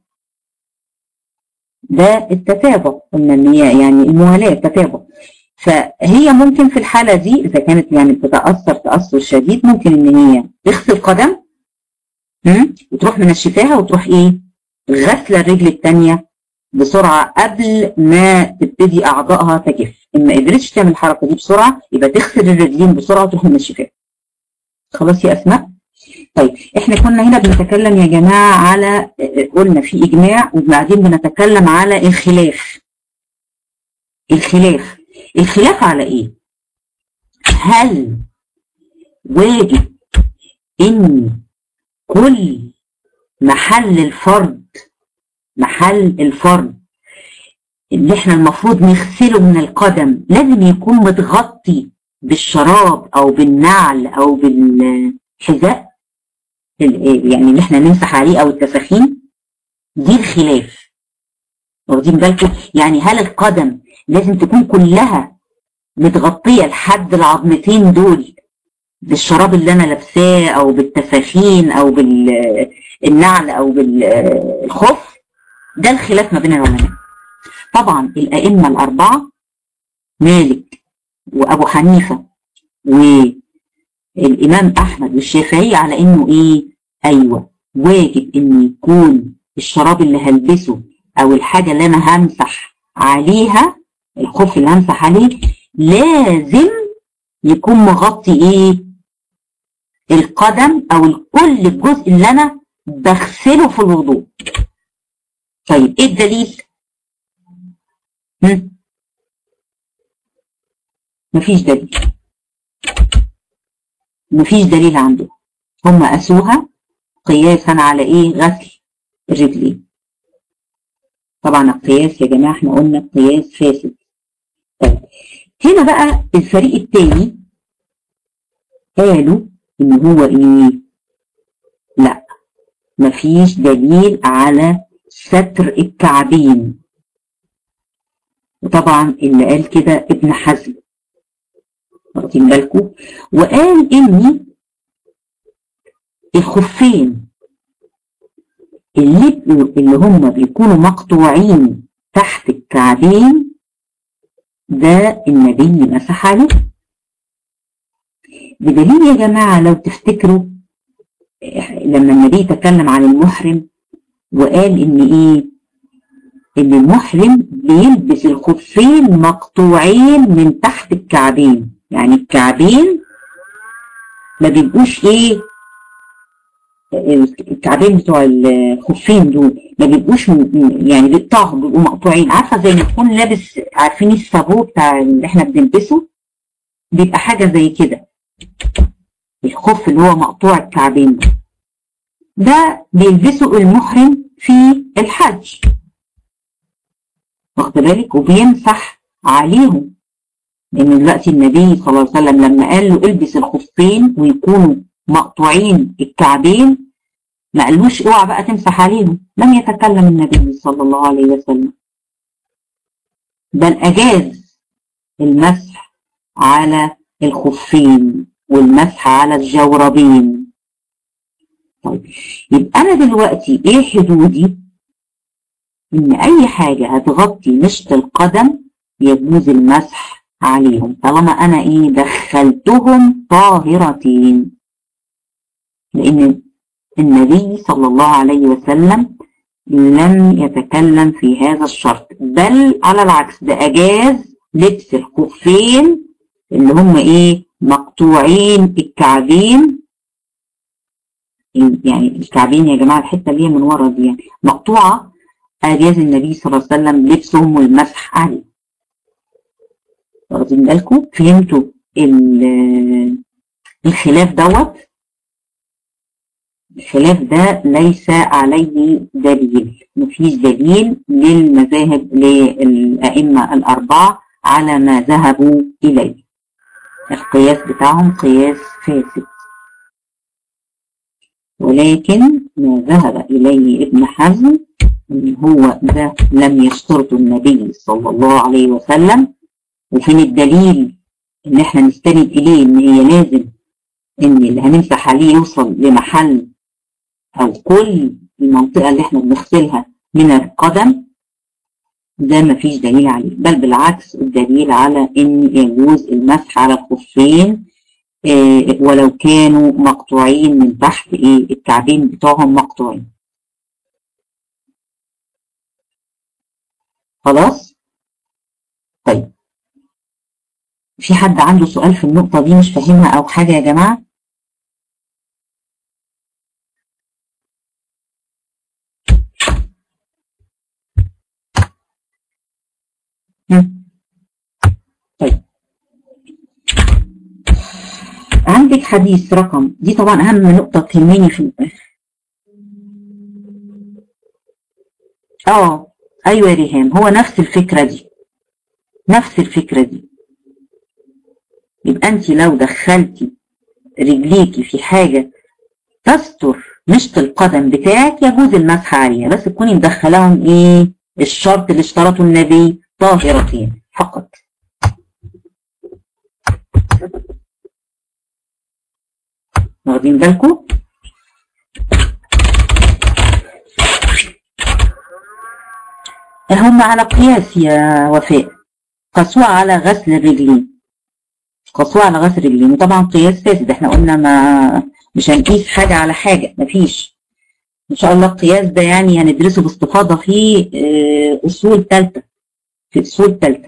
ده التتابع. قلنا ان هي يعني الموالاة التتابع. فهي ممكن في الحالة دي اذا كانت يعني بتتأثر تأثر شديد، ممكن ان هي تغسل قدم وتروح منشفاها وتروح غسلة الرجل الثانية بسرعة قبل ما تبتدي اعضائها تجف. ان ما قدرتش تعمل الحركة دي بسرعة، يبقى تغسل الرجلين بسرعة وتروح منشفاها. خلاص يا أسماء. طيب احنا كنا هنا بنتكلم يا جماعة على، قلنا في إجماع وبعدين بنتكلم على الخلاف. الخلاف على إيه؟ هل واجب إن كل محل الفرد اللي احنا المفروض نغسله من القدم لازم يكون متغطي بالشراب أو بالنعل أو بالحذاء، يعني اللي احنا نمسح عليه أو التفاخين؟ دي الخلاف. واخدين بالكم؟ يعني هل القدم لازم تكون كلها متغطية لحد العظمتين دول بالشراب اللي انا لابساه او بالتفاخين او بالنعل او بالخف؟ ده الخلاف ما بين العلماء. طبعا الائمة الاربعة مالك وابو حنيفة والامام احمد والشافعي على انه ايه؟ ايوه واجب ان يكون الشراب اللي هلبسه او الحاجة اللي انا همسح عليها، الخف اللي همسح عليه، لازم يكون مغطي ايه؟ القدم او كل الجزء اللي انا بغسله في الوضوء. طيب ايه الدليل؟ مفيش دليل. مفيش دليل عنده. هم قاسوها قياسا على ايه؟ غسل الرجلين. طبعا القياس يا جماعة احنا قلنا قياس فاسد. طيب هنا بقى الفريق التاني قالوا ان هو ايه؟ لا، مفيش دليل على ستر الكعبين. وطبعا اللي قال كده ابن حزم، واخدين بالكم؟ وقال ان الخفين اللي هم بيكونوا مقطوعين تحت الكعبين ده النبي مسح عليه. بدليل يا جماعة لو تفتكروا لما النبي تكلم عن المحرم وقال ان ايه؟ ان المحرم بيلبس الخفين مقطوعين من تحت الكعبين، يعني الكعبين ما بيبقوش ايه؟ الكعبين بتوع الخفين دول ما بيبقوش يعني بيقطعهم، بيبقوا مقطوعين. عارفه زي ما تكون لابس، عارفين الصابو بتاع اللي احنا بنلبسه؟ بيبقى حاجه زي كده، الخف اللي هو مقطوع الكعبين ده بيلبسه المحرم في الحج، واخد بالك؟ وبيمسح عليهم، لان دلوقتي النبي صلى الله عليه وسلم لما قال له البس الخفين ويكونوا مقطوعين الكعبين ما قالوش اوعى بقى تمسح عليهم، لم يتكلم النبي صلى الله عليه وسلم، بل اجاز المسح على الخفين والمسح على الجوربين. طيب يبقى انا دلوقتي ايه حدودي؟ ان اي حاجة هتغطي مشط القدم يجوز المسح عليهم طالما انا ايه؟ دخلتهم طاهرتين. لان النبي صلى الله عليه وسلم لم يتكلم في هذا الشرط، بل على العكس ده اجاز لبس الخفين اللي هم ايه؟ مقطوعين الكعبين. يعني الكعبين يا جماعة الحتة اللي هي من ورا دي يعني مقطوعة، اجاز النبي صلى الله عليه وسلم لبسهم والمسح عليه. واخدين بالكم؟ فهمتوا الخلاف دوت؟ الخلاف ده ليس عليه دليل، مفيش دليل للمذاهب للأئمة الأربعة على ما ذهبوا إليه. القياس بتاعهم قياس فاسد. ولكن ما ذهب إليه ابن حزم إن هو ده لم يشترطه النبي صلى الله عليه وسلم. وفين الدليل إن احنا نستند إليه إن هي لازم إن اللي هنمسح عليه يوصل لمحل أو كل المنطقة اللي احنا بنغسلها من القدم؟ ده مفيش دليل عليه، بل بالعكس الدليل على إن يجوز المسح على الخفين ولو كانوا مقطوعين من تحت الكعبين بتوعهم مقطوعين. خلاص؟ طيب في حد عنده سؤال في النقطة دي مش فاهمها أو حاجة يا جماعة؟ حديث رقم، دي طبعا أهم نقطة تهمني في أيوة يا ريهام، هو نفس الفكرة دي، نفس الفكرة دي. يبقى أنت لو دخلتي رجليكي في حاجة تستر مشط القدم بتاعك يجوز المسح عليها، بس تكوني مدخلاهم ايه؟ الشرط اللي اشترطه النبي، طاهرتين فقط. واخدين بالكم؟ هم على قياس يا وفاء، قسوة على غسل الرجلين، قسوة على غسل الرجلين، وطبعا قياس فاسد، احنا قلنا ما مش هنقيس حاجة على حاجة، مفيش. ان شاء الله القياس ده يعني هندرسه باستفاضة في اصول ثالثة، في اصول ثالثة.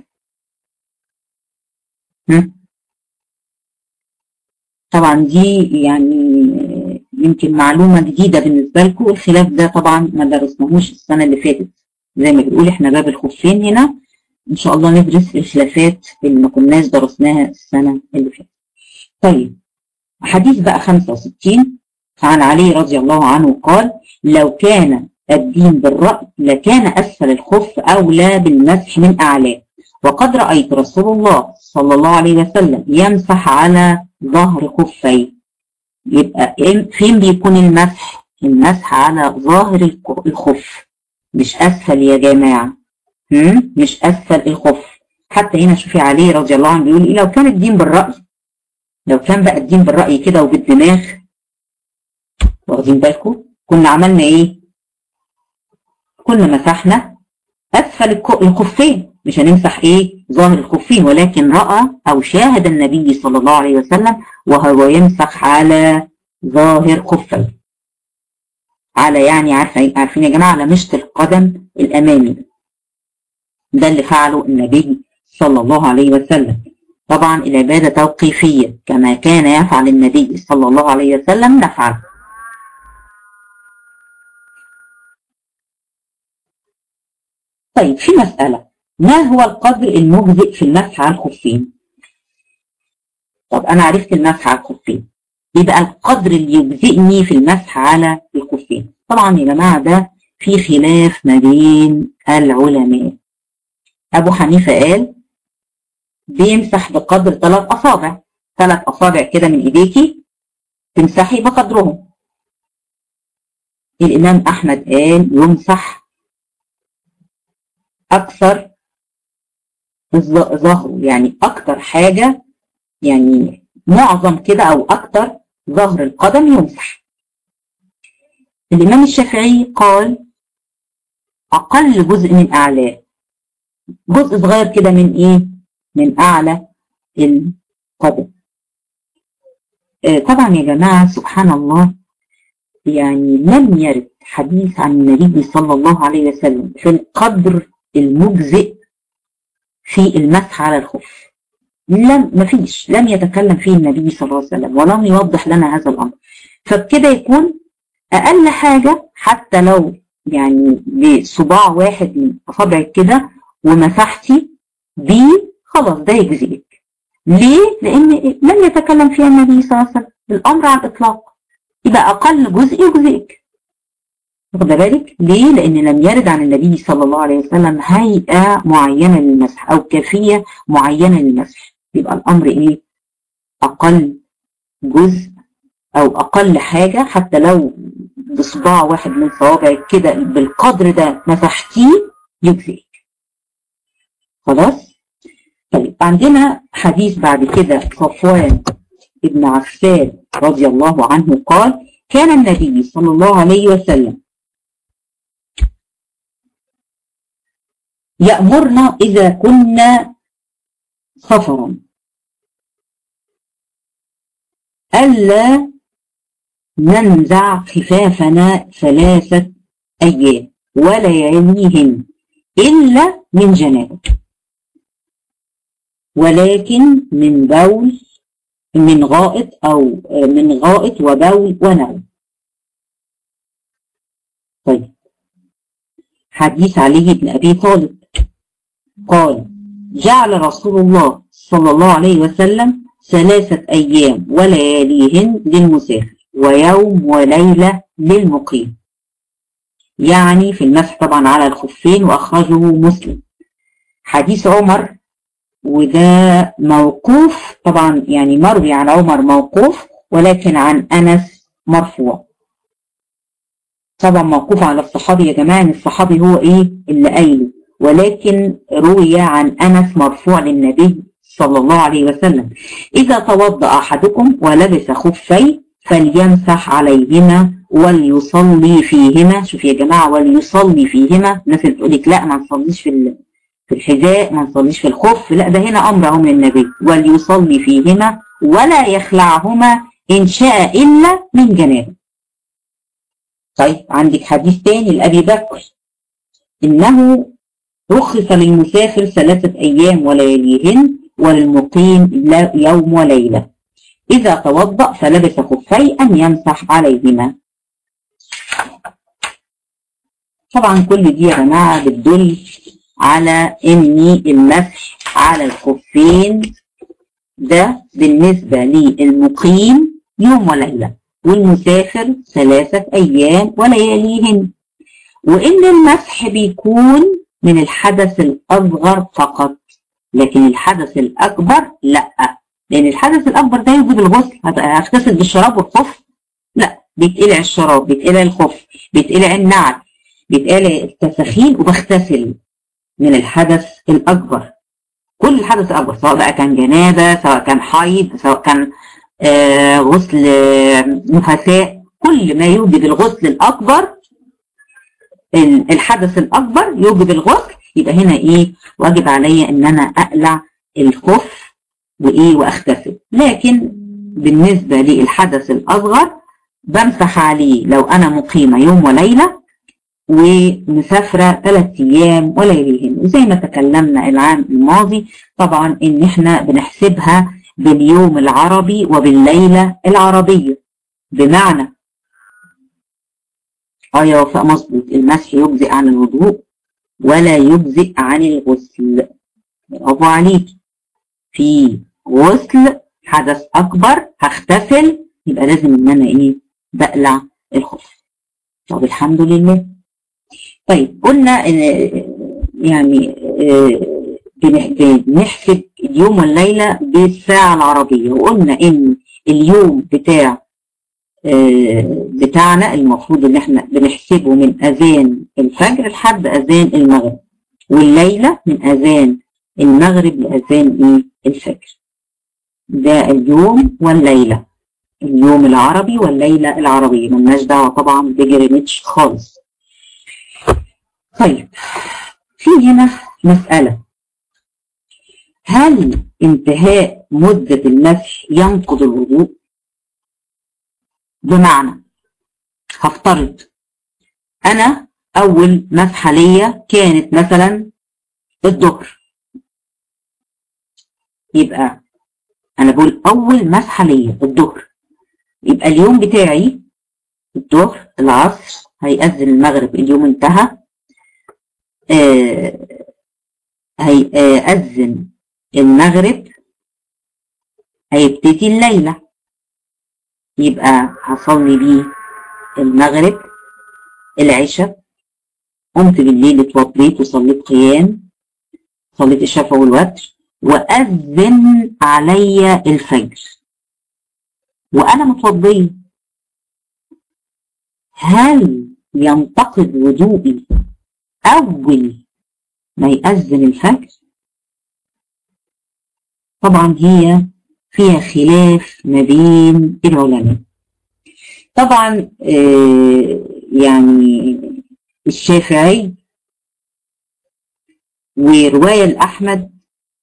طبعا دي يعني يمكن معلومة جديدة بالنسبة لكم، الخلاف ده طبعا ما درسناهوش السنة اللي فاتت، زي ما بنقول احنا باب الخفين هنا، ان شاء الله ندرس الخلافات اللي ما كناش درسناها السنة اللي فاتت. طيب حديث بقى 65 عن علي رضي الله عنه قال: لو كان الدين بالرأي لكان أسفل الخف أولى بالمسح من أعلاه، وقد رأيت رسول الله صلى الله عليه وسلم يمسح على ظهر خفيه. يبقى فين بيكون المسح؟ المسح على ظاهر الخف، مش أسفل يا جماعة، مش أسفل الخف. حتى هنا شوفي علي رضي الله عنه بيقول إيه: لو كان الدين بالرأي، لو كان بقى الدين بالرأي كده وبالدماغ، واخدين بالكم، كنا عملنا ايه؟ كنا مسحنا اسفل الخفين، مش هنمسح ايه؟ ظاهر الخفين. ولكن رأى او شاهد النبي صلى الله عليه وسلم وهو يمسح على ظاهر خفيه، على يعني عارفين يا جماعه، على مشط القدم الامامي، ده اللي فعله النبي صلى الله عليه وسلم. طبعا العباده توقيفيه، كما كان يفعل النبي صلى الله عليه وسلم نفعل. طيب في مسألة، ما هو القدر المجزئ في المسح على الخفين؟ طب أنا عرفت المسح على الخفين، يبقى القدر اللي يجزئني في المسح على الخفين. طبعا يا جماعة ده في خلاف ما بين العلماء. أبو حنيفة قال بيمسح بقدر 3 أصابع، 3 أصابع كده من إيديكي تمسحي بقدرهم. الإمام أحمد قال يمسح أكثر ظهره، يعني أكتر حاجة، يعني معظم كده أو أكتر ظهر القدم يمسح. الإمام الشافعي قال أقل جزء من أعلاه، جزء صغير كده من إيه؟ من أعلى القدم. طبعا يا جماعة سبحان الله، يعني لم يرد حديث عن النبي صلى الله عليه وسلم في القدر المجزئ في المسح على الخف، مفيش، لم يتكلم فيه النبي صلى الله عليه وسلم ولم يوضح لنا هذا الأمر. فبكده يكون أقل حاجة حتى لو يعني بصباع واحد من أصابعك كده ومسحتي بيه، خلاص ده يجزئك. ليه؟ لأن لم يتكلم فيها النبي صلى الله عليه وسلم، الأمر على الإطلاق، يبقى أقل جزء يجزئك. واخد بالك؟ ليه؟ لأن لم يرد عن النبي صلى الله عليه وسلم هيئة معينة للمسح أو كيفية معينة للمسح، يبقى الأمر إيه؟ أقل جزء أو أقل حاجة حتى لو بصباع واحد من صوابعك كده بالقدر ده مسحتيه يجزئك. خلاص؟ طيب عندنا حديث بعد كده صفوان ابن عفان رضي الله عنه قال: كان النبي صلى الله عليه وسلم يأمرنا إذا كنا سفرا ألا ننزع خفافنا 3 أيام ولياليهن إلا من جنابه، ولكن من غائط أو من غائط وبول ونوم. طيب حديث علي بن أبي طالب قال: جعل رسول الله صلى الله عليه وسلم 3 أيام ولياليهن للمسافر ويوم وليلة للمقيم. يعني في المسح طبعا على الخفين، وأخرجه مسلم. حديث عمر وده موقوف طبعا، يعني مروي عن عمر موقوف، ولكن عن أنس مرفوع. طبعا موقوف على الصحابي يا جماعة، ان الصحابي هو ايه اللي قايله، ولكن روي عن أنس مرفوع للنبي صلى الله عليه وسلم: إذا توضأ أحدكم ولبس خفين فليمسح عليهما وليصلي فيهما. شوف يا جماعة، وليصلي فيهما. الناس اللي تقول لك لا ما نصليش في الحذاء، ما نصليش في الخف، لا ده هنا أمر من النبي: وليصلي فيهما ولا يخلعهما إن شاء إلا من جنابه. طيب عندك حديث تاني لأبي بكر: إنه رخص للمسافر 3 أيام ولياليهن وللمقيم يوم وليلة. إذا توضأ فلبس خفي أن يمسح عليهما. طبعا كل دي يا جماعة بتدل على إن المسح على الخفين ده بالنسبة للمقيم يوم وليلة، والمسافر 3 أيام ولياليهن، وإن المسح بيكون من الحدث الأصغر فقط، لكن الحدث الأكبر لأ، لأن الحدث الأكبر ده يوجب الغسل. هغتسل بالشراب والخف؟ لا، بيتقلع الشراب، بيتقلع الخف، بيتقلع النعل، بيتقلع التسخين، وبغتسل من الحدث الأكبر. كل الحدث الأكبر، سواء بقى كان جنابة، سواء كان حيض، سواء كان غسل نفساء، كل ما يوجب الغسل الأكبر، الحدث الأكبر يوجب الغسل، يبقى هنا إيه؟ واجب عليا إن أنا أقلع الخف وإيه وأغتسل. لكن بالنسبة للحدث الأصغر بمسح عليه لو أنا مقيمة يوم وليلة ومسافرة 3 أيام ولياليهن. وزي ما تكلمنا العام الماضي طبعا إن إحنا بنحسبها باليوم العربي وبالليلة العربية، بمعنى يا وفاء مظبوط، المسح يجزئ عن الوضوء ولا يجزئ عن الغسل. برافو عليك. في غسل حدث أكبر هغتسل، يبقى لازم إن أنا إيه؟ بقلع الخف. طب الحمد لله. طيب قلنا يعني بنحسب اليوم والليلة بالساعة العربية، وقلنا إن اليوم بتاعنا المفروض إن إحنا بنحسبه من أذان الفجر لحد أذان المغرب، والليلة من أذان المغرب لأذان الفجر. ده اليوم والليلة، اليوم العربي والليلة العربية، ملناش دعوة طبعا بجرينتش خالص. طيب في هنا مسألة: هل انتهاء مدة المسح ينقض الوضوء؟ بمعنى هفترض أنا أول مسحة ليا كانت مثلا الظهر، يبقى أنا بقول أول مسحة ليا الظهر، يبقى اليوم بتاعي الظهر العصر هيأذن المغرب، اليوم انتهى، هيأذن المغرب، هيبتدي الليلة، يبقى هصلي بيه المغرب العشاء، قمت بالليل اتوضيت وصليت قيام، صليت الشفع والوتر، وأذن عليا الفجر وأنا متوضية. هل ينتقض وضوئي أول ما يأذن الفجر؟ طبعا هي فيها خلاف ما بين العلماء. طبعا يعني الشافعي ورواية الأحمد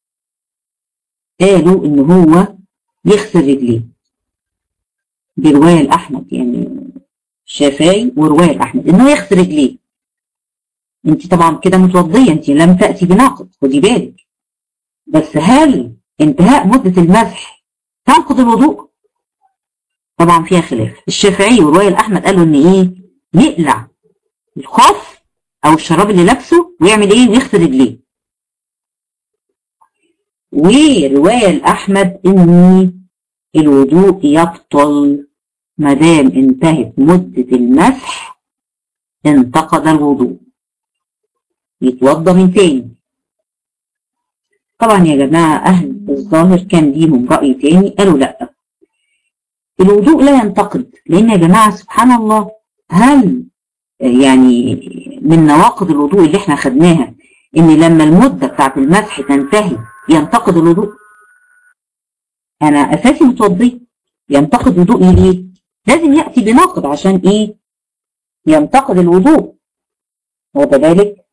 قالوا إن هو يغسل رجليه. برواية الأحمد، يعني الشافعي ورواية الأحمد إنه يغسل رجليه. انت طبعا كده متوضية، انت لم تأتي بناقض، خدي بالك. بس هل انتهاء مدة المسح تنقض الوضوء؟ طبعا فيها خلاف. الشافعي ورواية الأحمد قالوا ان ايه؟ يقلع الخف او الشراب اللي لابسه ويعمل ايه؟ ويغسل رجليه. ورواية لأحمد إن الوضوء يبطل ما دام انتهت مدة المسح، انتقد الوضوء، يتوضى من تاني. طبعا يا جماعة أهل الظاهر كان ليهم رأي تاني، قالوا لأ، الوضوء لا ينتقد، لأن يا جماعة سبحان الله، هل يعني من نواقض الوضوء اللي احنا خدناها إن لما المدة بتاعت المسح تنتهي ينتقد الوضوء؟ أنا أساسي متوضي، ينتقد وضوئي ليه؟ لازم يأتي بناقض عشان إيه؟ ينتقد الوضوء، واخد بالك؟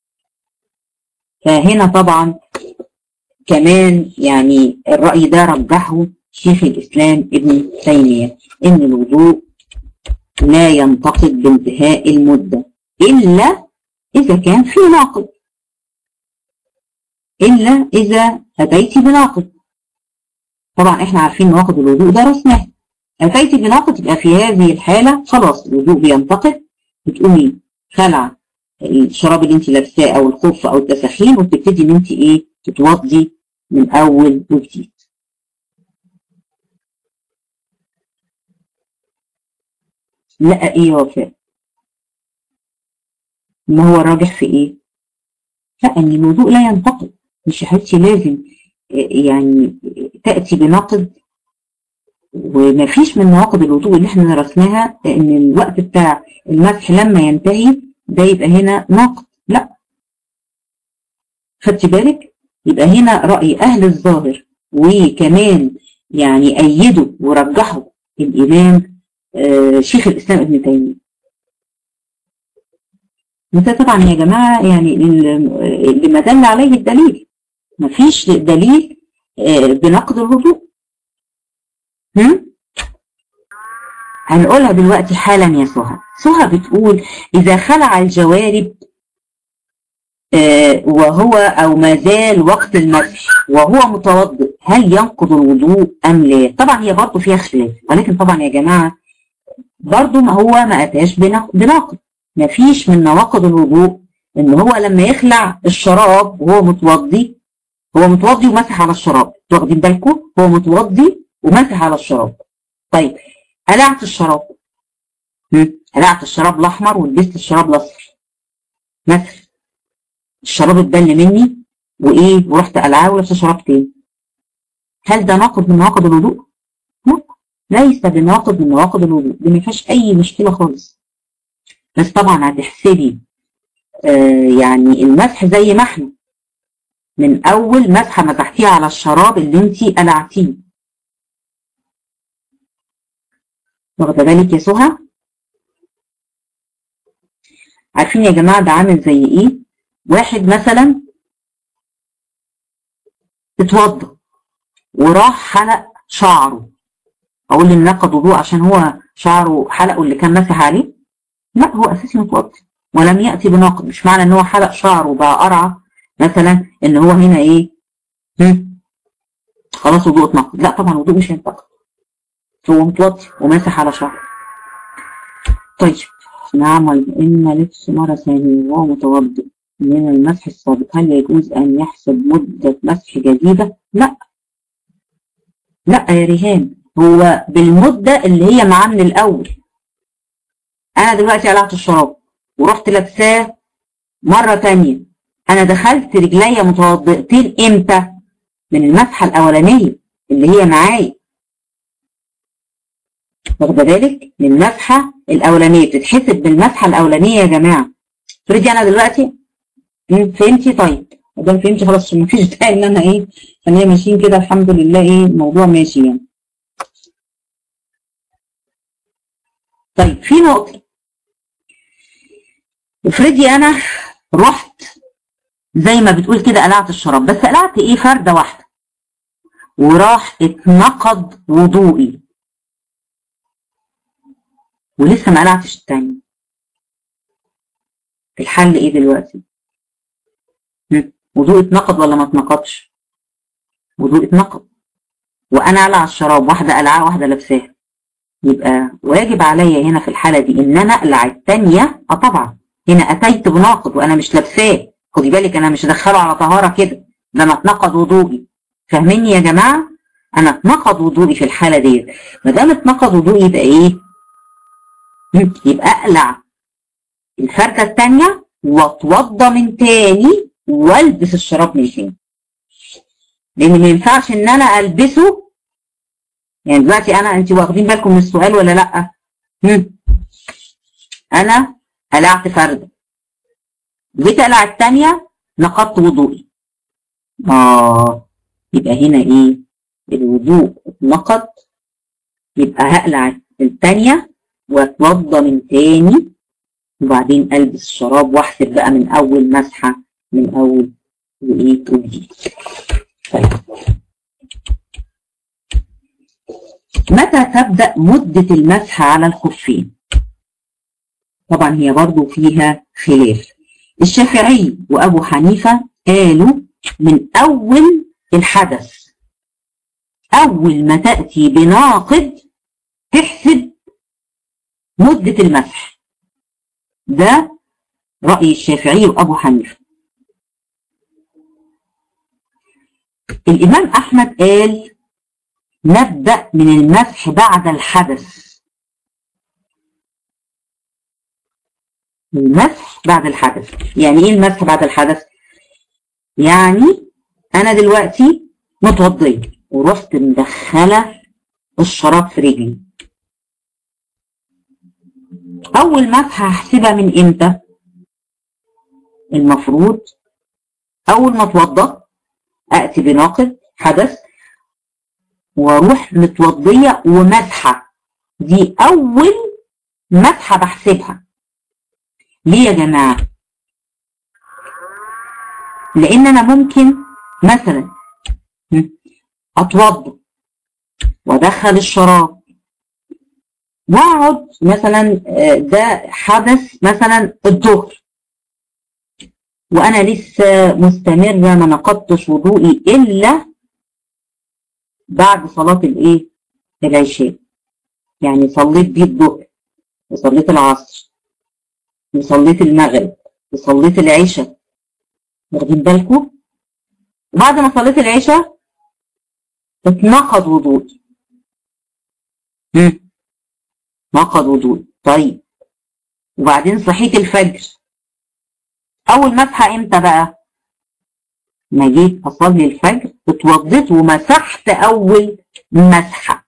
فهنا طبعا كمان يعني الرأي ده رجحه شيخ الإسلام ابن تيمية، إن الوضوء لا ينتقد بانتهاء المدة إلا إذا كان في ناقض، إلا إذا أتيت بناقض. طبعا إحنا عارفين نواقض الوضوء درسناه، أتيت بناقض يبقى في هذه الحالة خلاص الوضوء بينتقد، بتقومي خلع الشراب اللي انت لابساه او الخف او التسخين، وبتبتدي ان انت ايه تتوضي من اول وجديد. لا ايه يا وفاء؟ ما هو الراجح في ايه؟ لا، ان الوضوء لا ينتقد، مش يا حبيبتي لازم يعني تأتي بنقد، ومفيش من نواقض الوضوء اللي احنا درسناها ان الوقت بتاع المسح لما ينتهي ده يبقى هنا ناقض، لا. خدتي بالك؟ يبقى هنا رأي أهل الظاهر وكمان يعني أيدوا ورجحوا الإمام شيخ الإسلام ابن تيمية. ده طبعا يا جماعة يعني اللي ما دل عليه الدليل، مفيش دليل بنقض الوضوء. هنقولها دلوقتي حالا يا سهى. سهى بتقول إذا خلع الجوارب وهو أو ما زال وقت المسح وهو متوضئ، هل ينقض الوضوء أم لا؟ طبعا هي برضه فيها خلاف، ولكن طبعا يا جماعة برضه ما أتاش بناقض. ما فيش من نواقض الوضوء إن هو لما يخلع الشراب وهو متوضي، هو متوضي ومسح على الشراب، واخدين بالكم؟ هو متوضي ومسح على الشراب. طيب قلعت الشراب، قلعت الشراب الأحمر ولبست الشراب الأصفر مثلا، الشراب اتبل مني وايه ورحت قلعاه ولبست شراب تاني، هل ده ناقض من نواقض الوضوء؟ لا، ليس بناقض من نواقض الوضوء، دي ما فيهاش اي مشكله خالص. بس طبعا هتحسبي يعني المسح زي ما احنا من اول مسحه مسحتيها على الشراب اللي انت قلعتيه، واخده بالك يا سهى؟ عارفين يا جماعه ده عامل زي ايه؟ واحد مثلا اتوضى وراح حلق شعره، اقول لي نقض وضوء عشان هو شعره حلقه اللي كان مسح عليه؟ لا، هو اساسي متوضي ولم ياتي بناقض. مش معنى ان هو حلق شعره وبقى قرعه مثلا ان هو هنا ايه خلاص وضوء اتنقض. لا طبعا الوضوء مش هينتقض، هو متوضي ومسح على شعره. طيب نعم، إن لبس مرة ثانية وهو متوضئ من المسح السابق، هل يجوز أن يحسب مدة مسح جديدة؟ لا لا يا ريهان، هو بالمدة اللي هي معاه من الأول. أنا دلوقتي قلعت الشراب ورحت لابساه مرة تانية، أنا دخلت رجليا متوضئتين إمتى؟ من المسحة الأولانية اللي هي معايا، واخده بالك؟ من المسحه الاولانيه، بتتحسب بالمسحه الاولانيه يا جماعه. افرضي انا دلوقتي فهمتي؟ طيب ما فهمتي خلاص ما فيش داعي ان انا ايه، خلينا ماشيين كده الحمد لله، ايه الموضوع ماشي يعني. طيب في نقطه، افرضي انا رحت زي ما بتقول كده قلعت الشراب، بس قلعت ايه فرده واحده وراح اتنقض وضوئي ولسه ما قلعتش التاني، الحل ايه دلوقتي؟ وضوء اتنقض ولا ما اتنقضش؟ وضوء اتنقض، وانا قلع الشراب، واحده قلعاه واحده لابساها، يبقى واجب عليا هنا في الحاله دي ان انا اقلع الثانيه. طبعا هنا اتيت بناقض وانا مش لابساه، خدي بالك انا مش هدخله على طهاره كده، ده انا اتنقض وضوئي، فاهميني يا جماعة؟ أنا اتنقض وضوئي في الحالة ديت. ما دام اتنقض وضوئي يبقى إيه؟ يبقى أقلع الفردة التانية واتوضى من تاني والبس الشراب من تاني. لأن ما ينفعش إن أنا ألبسه. يعني دلوقتي أنتوا واخدين بالكم من السؤال ولا لأ؟ أنا قلعت فردة، جيت أقلع التانية نقضت وضوئي. يبقى هنا إيه؟ الوضوء اتنقض، يبقى هقلع التانية واتوضى من تاني وبعدين البس الشراب واحسب بقى من اول مسحه من اول وايه وجديد. طيب متى تبدا مده المسح على الخفين؟ طبعا هي برضو فيها خلاف. الشافعي وابو حنيفه قالوا من اول الحدث، اول ما تاتي بناقض تحسب مده المسح. ده رأي الشافعي وأبو حنيفة. الإمام أحمد قال نبدأ من المسح بعد الحدث. المسح بعد الحدث يعني إيه المسح بعد الحدث؟ يعني أنا دلوقتي متوضية ورحت مدخلة الشراب في رجلي. أول مسحة هحسبها من إمتى؟ المفروض أول ما اتوضى أأتي بناقض حدث واروح متوضية ومسحة. دي أول مسحة بحسبها. ليه يا جماعة؟ لأن أنا ممكن مثلا أتوضى وأدخل الشراب وأقعد مثلا، ده حدث مثلا الظهر وأنا لسه مستمرة ما نقضتش وضوئي إلا بعد صلاة العشاء. يعني صليت بيه الظهر وصليت العصر وصليت المغرب وصليت العشاء، واخدين بالكم؟ وبعد ما صليت العشاء اتنقض وضوئي. نقض وضوئي. طيب وبعدين صحيت الفجر. أول مسحة إمتى بقى؟ ما جيت أصلي الفجر اتوضيت ومسحت أول مسحة.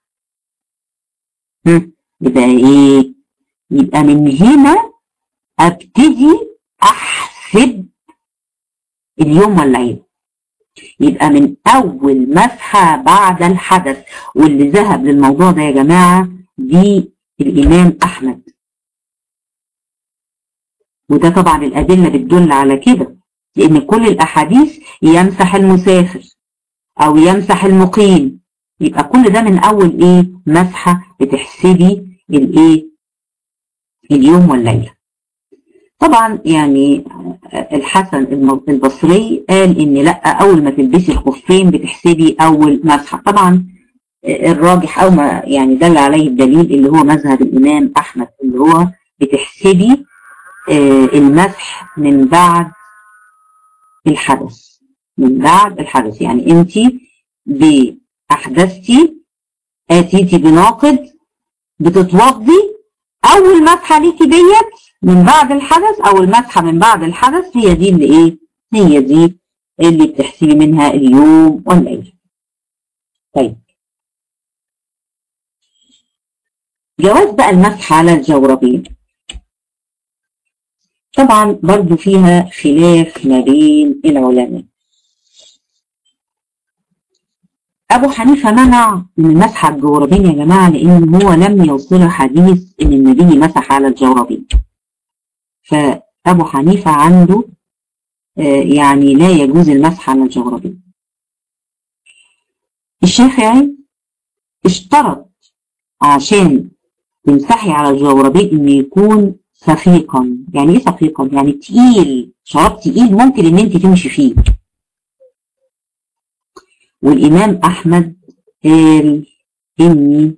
يبقى إيه؟ يبقى من هنا أبتدي أحسب اليوم والليلة. يبقى من أول مسحة بعد الحدث. واللي ذهب للموضوع ده يا جماعة دي الإمام أحمد. وده طبعا الأدلة بتدل على كده، لأن كل الأحاديث يمسح المسافر أو يمسح المقيم. يبقى كل ده من أول مسحة بتحسبي اليوم والليلة. طبعا يعني الحسن البصري قال إن لأ، أول ما تلبسي الخفين بتحسبي أول مسحة. طبعا الراجح أو ما يعني دل عليه الدليل اللي هو مذهب الإمام أحمد، اللي هو بتحسبي المسح من بعد الحدث. من بعد الحدث يعني انت بأحدثتي اتيتي بناقض بتتوضي، اول مسحه ليكي ديت من بعد الحدث او المسحه من بعد الحدث هي دي اللي هي دي اللي بتحسبي منها اليوم والليله. طيب جواز بقى المسح على الجوربين. طبعا برضو فيها خلاف ما بين العلماء. أبو حنيفة منع من مسح الجوربين يا جماعة، لأن هو لم يوصل حديث إن النبي مسح على الجوربين. فأبو حنيفة عنده يعني لا يجوز المسح على الجوربين. الشافعي اشترط عشان تمسحي على الجوربين إنه يكون صفيقا. يعني إيه صفيقا؟ يعني تقيل، شراب تقيل ممكن إن أنت تمشي فيه. والإمام أحمد قال إن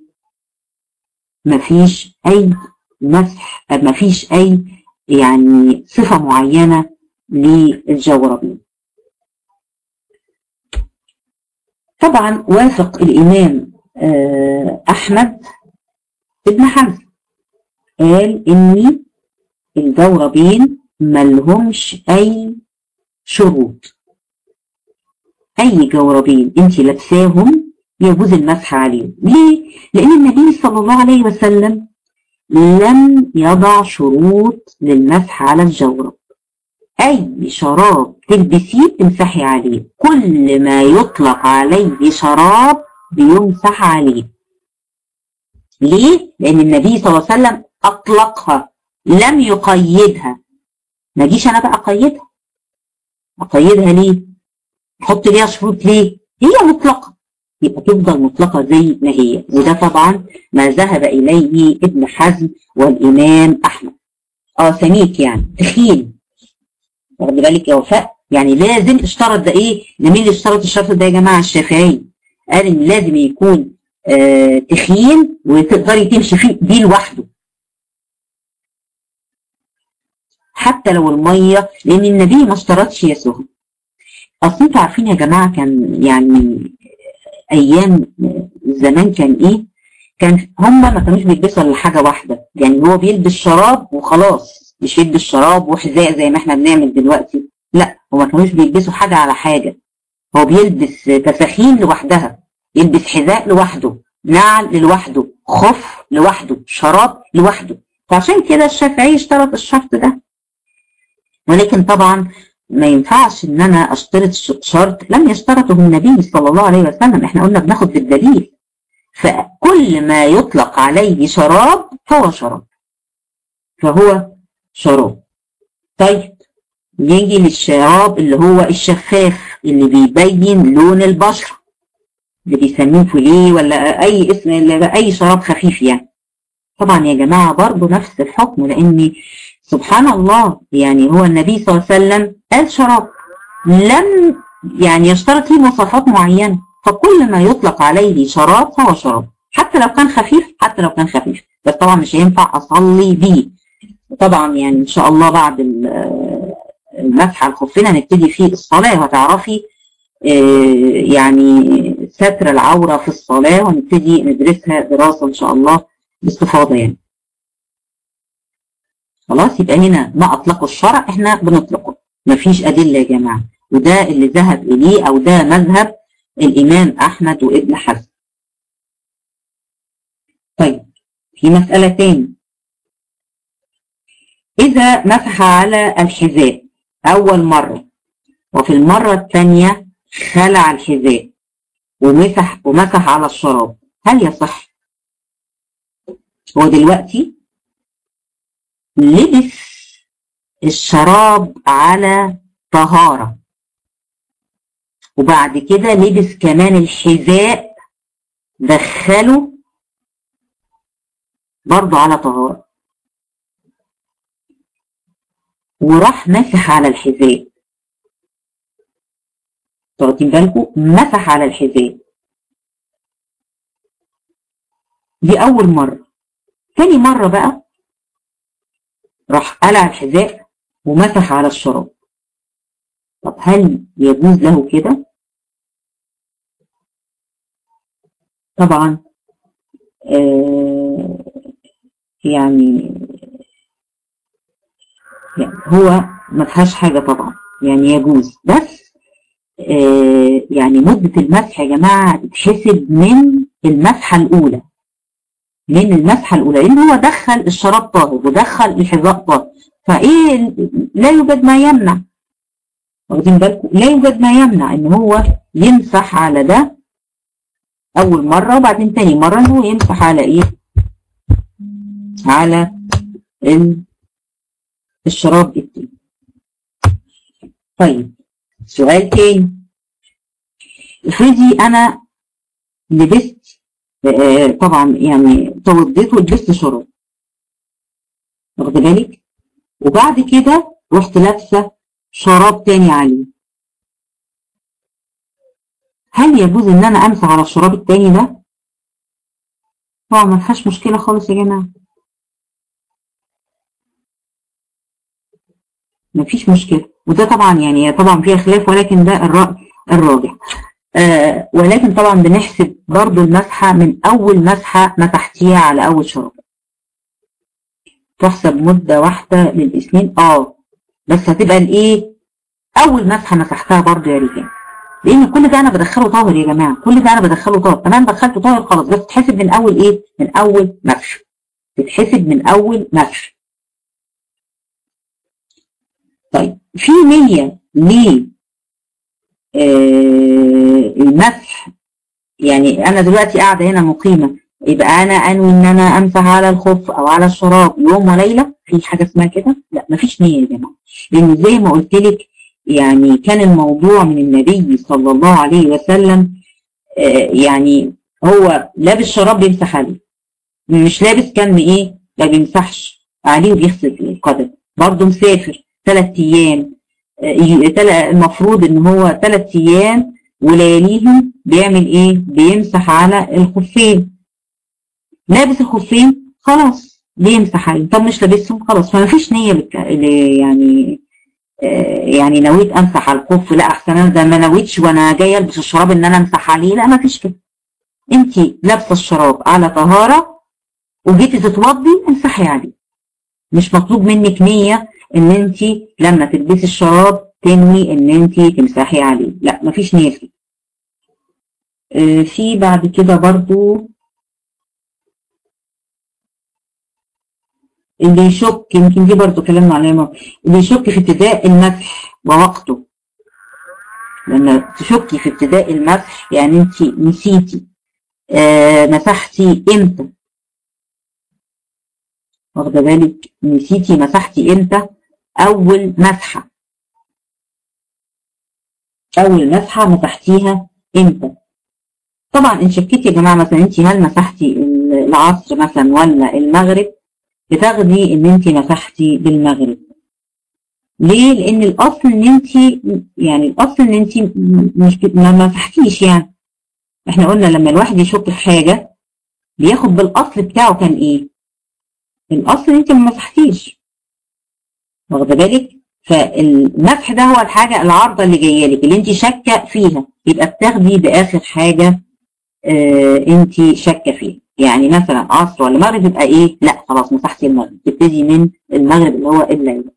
مفيش أي مسح، مفيش أي يعني صفة معينة للجوربين. طبعا وافق الإمام أحمد بن حزم، قال إن الجوربين ملهمش أي شروط، أي جوربين أنت لابساهم يجوز المسح عليهم. ليه؟ لأن النبي صلى الله عليه وسلم لم يضع شروط للمسح على الجورب. أي شراب تلبسيه تمسحي عليه، كل ما يطلق عليه شراب بيمسح عليه. ليه؟ لأن النبي صلى الله عليه وسلم أطلقها، لم يقيدها. ما جيش أنا بقى أقيدها ليه؟ أحط ليها شروط ليه؟ هي مطلقة، يبقى تفضل مطلقة زي ما هي. وده طبعا ما ذهب إليه ابن حزم والإمام أحمد. سميك يعني تخين، واخد بالك يا وفاء؟ يعني لازم اشترط ده ايه؟ ده مين اللي اشترط الشرط ده يا جماعه؟ الشافعي قال ان لازم يكون تخين وتقدري تمشي فيه بيه لوحده، حتى لو الميه، لان النبي ما اشترطش يا سهى. اصل انتوا عارفين يا جماعه كان يعني ايام زمان كان ايه؟ كان هم ما كانوش بيلبسوا الا حاجه واحده، يعني هو بيلبس شراب وخلاص، مش يلبس شراب وحذاء زي ما احنا بنعمل دلوقتي، لا هو ما كانوش بيلبسوا حاجه على حاجه، هو بيلبس تفاخين لوحدها، يلبس حذاء لوحده، نعل لوحده، خف لوحده، شراب لوحده. فعشان كده الشافعي اشترط الشرط ده. ولكن طبعا ما ينفعش ان انا اشترط شرط لم يشترطه النبي صلى الله عليه وسلم، احنا قلنا بناخد بالدليل. فكل ما يطلق عليه شراب فهو شراب، فهو شراب. طيب نيجي للشراب اللي هو الشفاف اللي بيبين لون البشرة، اللي بيسموه فوليه ولا اي اسم، اي شراب خفيف يعني. طبعا يا جماعة برضو نفس الحكم، لان سبحان الله يعني هو النبي صلى الله عليه وسلم قال شراب، لم يعني يشترط فيه مواصفات معينة، فكل ما يطلق عليه شراب فهو شراب، حتى لو كان خفيف، بس طبعا مش هينفع اصلي بيه. طبعا يعني ان شاء الله بعد المسح على الخفين هنبتدي فيه الصلاة، وهتعرفي يعني ستر العورة في الصلاة، ونبتدي ندرسها دراسة ان شاء الله باستفاضة يعني. خلاص، يبقى هنا ما اطلقوا الشرع احنا بنطلقه، مفيش ادلة يا جماعة، وده اللي ذهب اليه او ده مذهب الامام احمد وابن حزم. طيب في مسألة تاني، اذا مسح على الحذاء اول مرة وفي المرة الثانية خلع الحذاء ومسح على الشراب، هل يصح؟ هو دلوقتي لبس الشراب على طهارة، وبعد كده لبس كمان الحذاء دخله برضه على طهارة، وراح مسح على الحذاء. واخدين بالكم؟ مسح على الحذاء، دي أول مرة. تاني مرة بقى راح قلع الحذاء ومسح على الشراب. طب هل يجوز له كده؟ طبعا يعني هو ما فيهاش حاجة طبعا، يعني يجوز، بس يعني مدة المسح يا جماعة تتحسب من المسحة الأولى، لأن هو دخل الشراب طاهر ودخل الحذاء طاهر، فإيه لا يوجد ما يمنع، واخدين بالكم؟ لا يوجد ما يمنع إن هو يمسح على ده أول مرة، وبعدين تاني مرة إن هو يمسح على إيه؟ على الشراب التاني. طيب سؤال تاني، افرضي أنا لبست طبعا يعني توضيت ولبست شراب، واخد بالك؟ وبعد كده رحت لابسه شراب تاني عليه، هل يجوز ان انا امسح على الشراب التاني ده؟ طبعا ما فيهاش مشكله خالص يا جماعه، ما فيش مشكله، وده طبعا يعني طبعا فيها خلاف، ولكن ده الرأي الراجح. ولكن طبعا بنحسب برضو المسحة من أول مسحة مسحتيها على أول شراب. تحسب مدة واحدة للإسنان بس هتبقى الإيه؟ أول مسحة مسحتها برضو يا رجال، لأن كل ده أنا بدخله طاهر يا جماعة، كل ده أنا بدخله طاهر. تمام، دخلته طاهر خلاص، بس تتحسب من أول إيه؟ من أول مسح، تتحسب من أول مسح. طيب في نية المسح، يعني انا دلوقتي قاعده هنا مقيمه، يبقى انا انوي ان انا امسح على الخف او على الشراب يوم وليله؟ في حاجه اسمها كده؟ لا، مفيش نيه يا جماعه، لان زي ما قلت لك يعني كان الموضوع من النبي صلى الله عليه وسلم. يعني هو لابس شراب بيمسح عليه، مش لابس كان ايه ما بيمسحش عليه وبيغسل القدم. برضه مسافر 3 ايام، المفروض ان هو 3 ايام ولياليهم بيعمل ايه؟ بيمسح على الخفين. لابس الخفين خلاص بيمسح عليه، طب مش لابسهم خلاص، فما فيش نية يعني يعني نويت امسح على الخف، لا احسن انا ده ما نويتش وانا جايه البس الشراب ان انا امسح عليه، لا ما فيش كده. انت لابسه الشراب على طهاره وجيتي تتوضي امسحي عليه، مش مطلوب منك نية ان انت لما تلبسي الشراب تنوي ان انت تمسحي عليه، لا مفيش نية فيه. في بعد كده برضو اللي يشك، يمكن دي برضو كلامنا عليها، اللي يشك في ابتداء المسح ووقته. لما تشكي في ابتداء المسح يعني انت نسيتي مسحتي امتى، واخده بالك؟ نسيتي مسحتي امتى اول مسحه، اول مسحه مسحتيها امتى. طبعا ان شكيتي يا جماعه مثلا انت هل مسحتي العصر مثلا ولا المغرب، بتاخدي ان انت مسحتي بالمغرب. ليه؟ لان الاصل ان انت يعني الاصل ان انت مش ما مسحتيش. يعني احنا قلنا لما الواحد يشك في حاجه بياخد بالاصل بتاعه كان ايه، الاصل ان انت ما مسحتيش، واخده بالك؟ فالمسح ده هو الحاجه العارضه اللي جايه لك اللي انت شاكه فيها، يبقى بتاخدي باخر حاجه انت شاكه فيها. يعني مثلا عصر ولا مغرب يبقى ايه؟ لا خلاص مسحتي المغرب، تبتدي من المغرب اللي هو الليل.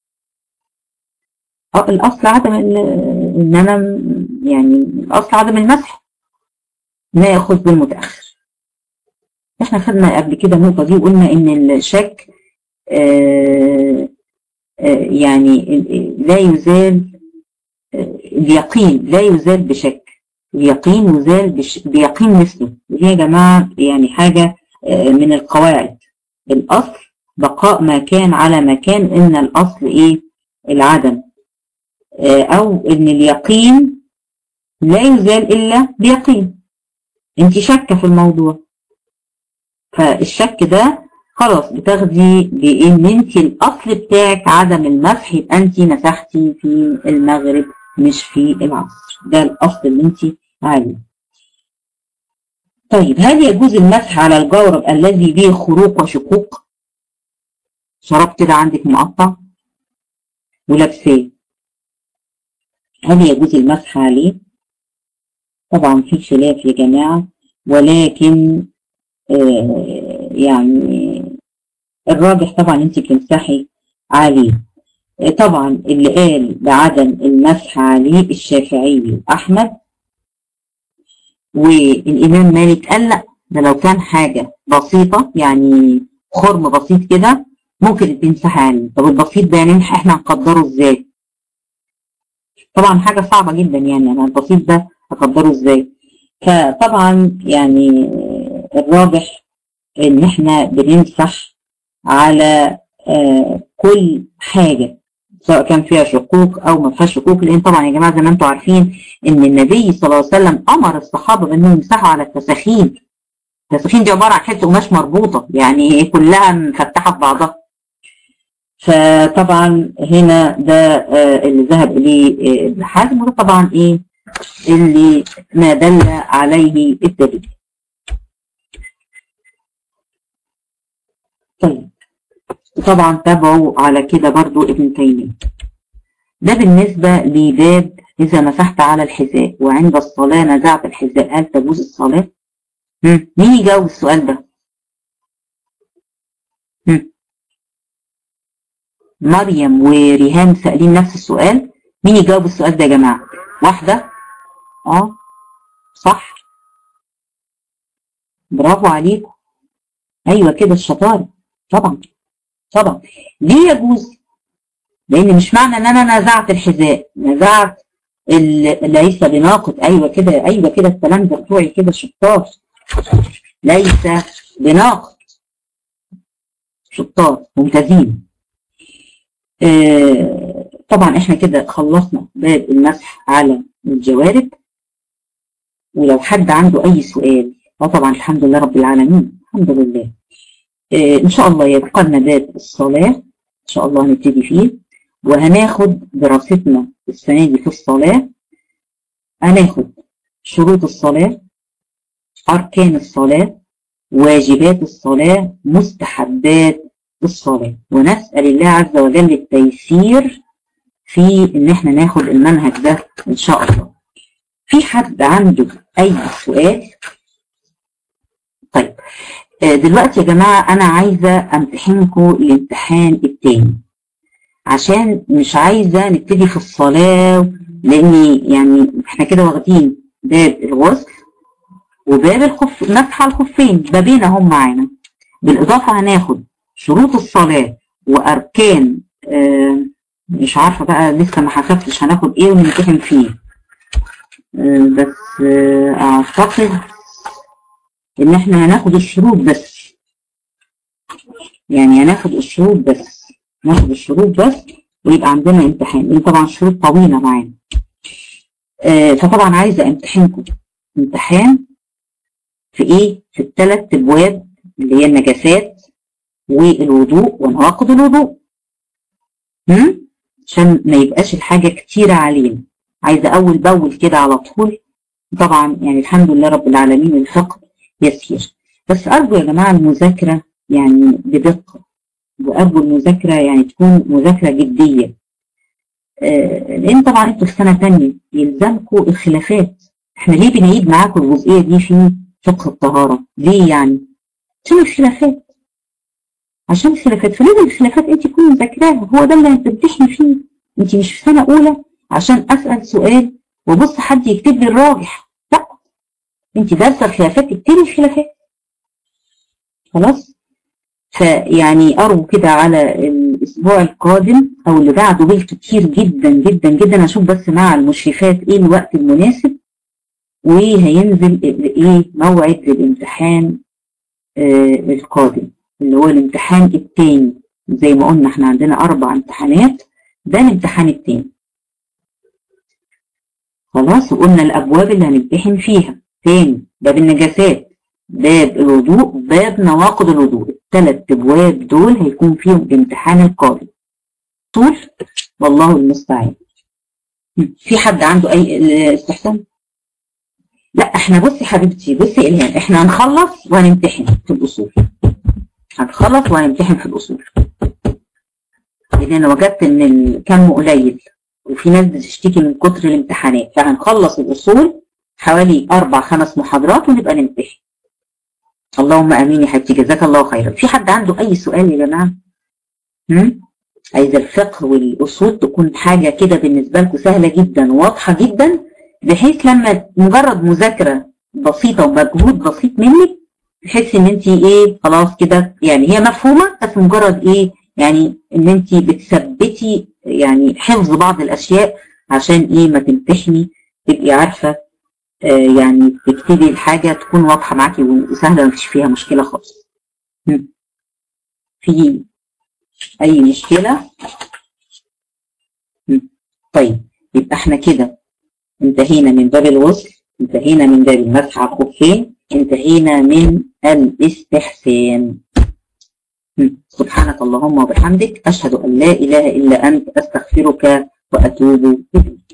الاصل عدم ان انا يعني الاصل عدم المسح، ناخذ بالمتاخر. احنا خدنا قبل كده النقطه دي وقلنا ان الشك يعني لا يزال، اليقين لا يزال بشك، اليقين يزال بيقين مثله. ودي يا جماعه يعني حاجه من القواعد، الاصل بقاء ما كان على ما كان، ان الاصل ايه؟ العدم، او ان اليقين لا يزال الا بيقين. انت شاكه في الموضوع، فالشك ده خلاص بتاخدي بان انت الاصل بتاعك عدم المسح، يبقى انت مسحتي في المغرب مش في العصر، ده الاصل اللي انت عليه. طيب هل يجوز المسح على الجورب الذي به خروق وشقوق؟ شراب كده عندك مقطع ولابساه، هل يجوز المسح عليه؟ طبعا في خلاف يا جماعه، ولكن يعني الراجح طبعا انت بتمسحي عليه. طبعا اللي قال بعدم المسح عليه الشافعي واحمد، والامام مالك قال لا، ده لو كان حاجه بسيطه يعني خرم بسيط كده ممكن تمسحي عليه. طب البسيط ده يعني احنا هنقدره ازاي؟ طبعا حاجه صعبه جدا، يعني انا البسيط ده هقدره ازاي؟ فطبعا يعني الراجح ان احنا بنمسح على كل حاجة سواء كان فيها شقوق او ما فيهاش شقوق، لان طبعا يا جماعة زي ما انتم عارفين ان النبي صلى الله عليه وسلم امر الصحابة بانهم يمسحوا على التساخين. التساخين دي عبارة عن حتة قماش مربوطة يعني كلها مفتحة في بعضها. فطبعا هنا ده اللي ذهب اليه ابن حزم، وده طبعا ايه اللي ما دل عليه الدليل. طيب طبعا تابعوا على كده برضو ابن تيمية. ده بالنسبة لباب إذا مسحت على الحذاء وعند الصلاة نزعت الحذاء هل تجوز الصلاة؟ مين يجاوب السؤال ده؟ مريم وريهام سألين نفس السؤال. مين يجاوب السؤال ده يا جماعة؟ واحدة؟ صح، برافو عليكم. أيوة كده الشطارة. طبعا طبعا. ليه يجوز؟ لأن مش معنى إن أنا نزعت الحذاء نزعت ليس بناقض. أيوة كده، أيوة كده الكلام ده بتوعي كده شطار. ليس بناقض. شطار ممتازين. طبعا احنا كده خلصنا باب المسح على الجوارب. ولو حد عنده اي سؤال طبعا الحمد لله رب العالمين الحمد لله. ان شاء الله يبقى لنا باب الصلاة ان شاء الله هنبتدي فيه، وهناخد دراستنا السنة دي في الصلاة. هناخد شروط الصلاة، اركان الصلاة، واجبات الصلاة، مستحبات الصلاة، ونسأل الله عز وجل التيسير في ان احنا ناخد المنهج ده ان شاء الله. في حد عنده اي سؤال؟ طيب دلوقتي يا جماعة انا عايزة امتحنكم الامتحان التاني، عشان مش عايزة نبتدي في الصلاة، لان يعني احنا كده واخدين باب الغسل وباب الخف، مسح الخفين، بابين هم معانا. بالاضافة هناخد شروط الصلاة واركان مش عارفة بقى لسه ما حسبتش هناخد ايه ونمتحن فيه. بس اعتقد ان احنا هناخد الشروط بس، يعني هناخد الشروط بس، ناخد الشروط بس ويبقى عندنا امتحان، لان طبعا الشروط طويلة معانا. فطبعا عايزة امتحنكم امتحان في ايه؟ في الثلاث ابواب اللي هي النجاسات والوضوء ونواقض الوضوء. عشان ما يبقاش الحاجة كتيرة علينا، عايزة أول بأول كده على طول. طبعا يعني الحمد لله رب العالمين الفقه يسير، بس أرجو يا جماعة المذاكرة يعني بدقة، وأرجو المذاكرة يعني تكون مذاكرة جدية. لأن طبعا أنتوا في سنة تانية يلزمكم الخلافات. احنا ليه بنعيد معاكم الجزئية دي في فقه الطهارة؟ ليه يعني؟ عشان الخلافات، عشان الخلافات، فلازم الخلافات انت تكوني مذاكراها، هو ده اللي هتمتحني فيه. انت مش في سنه اولى عشان اسال سؤال وبص حد يكتب لي الراجح، لا، انت دارسه الخلافات اكتبي الخلافات خلاص. فيعني ارجو كده على الاسبوع القادم او اللي بعده بالكتير جدا جدا جدا، اشوف بس مع المشرفات ايه الوقت المناسب وهينزل ايه موعد للامتحان القادم اللي هو الامتحان التاني. زي ما قلنا احنا عندنا 4 امتحانات، ده الامتحان التاني خلاص. وقلنا الابواب اللي هنمتحن فيها تاني: باب النجاسات، باب الوضوء، باب نواقض الوضوء. ال3 ابواب دول هيكون فيهم الامتحان القادم طول، والله المستعان. في حد عنده اي استحسان؟ لا احنا بصي حبيبتي، بصي الهام، احنا هنخلص وهنمتحن في الاصول، هنخلص وهنمتحن في الأصول، لأن أنا وجدت إن الكم قليل وفي ناس بتشتكي من كتر الامتحانات، فهنخلص الأصول حوالي 4-5 محاضرات ونبقى نمتحن. اللهم آمين يا حبيبتي، جزاك الله خيرا. في حد عنده أي سؤال يا جماعة؟ عايزة الفقه والأصول تكون حاجة كده بالنسبة لكم سهلة جدا واضحة جدا، بحيث لما مجرد مذاكرة بسيطة ومجهود بسيط منك تحسي ان انت ايه خلاص كده، يعني هي مفهومة بس مجرد ايه يعني ان انت بتثبتي يعني حفظ بعض الاشياء، عشان ايه ما تمتحني تبقي عارفة يعني تكتبي الحاجة تكون واضحة معاكي وسهلة مفيش فيها مشكلة خالص. في اي مشكلة؟ طيب يبقى احنا كده انتهينا من باب الغسل، انتهينا من باب المسح على الخفين، انتهينا من الاستحسان. سبحانك اللهم وبحمدك، أشهد أن لا إله إلا أنت، أستغفرك وأتوب إليك.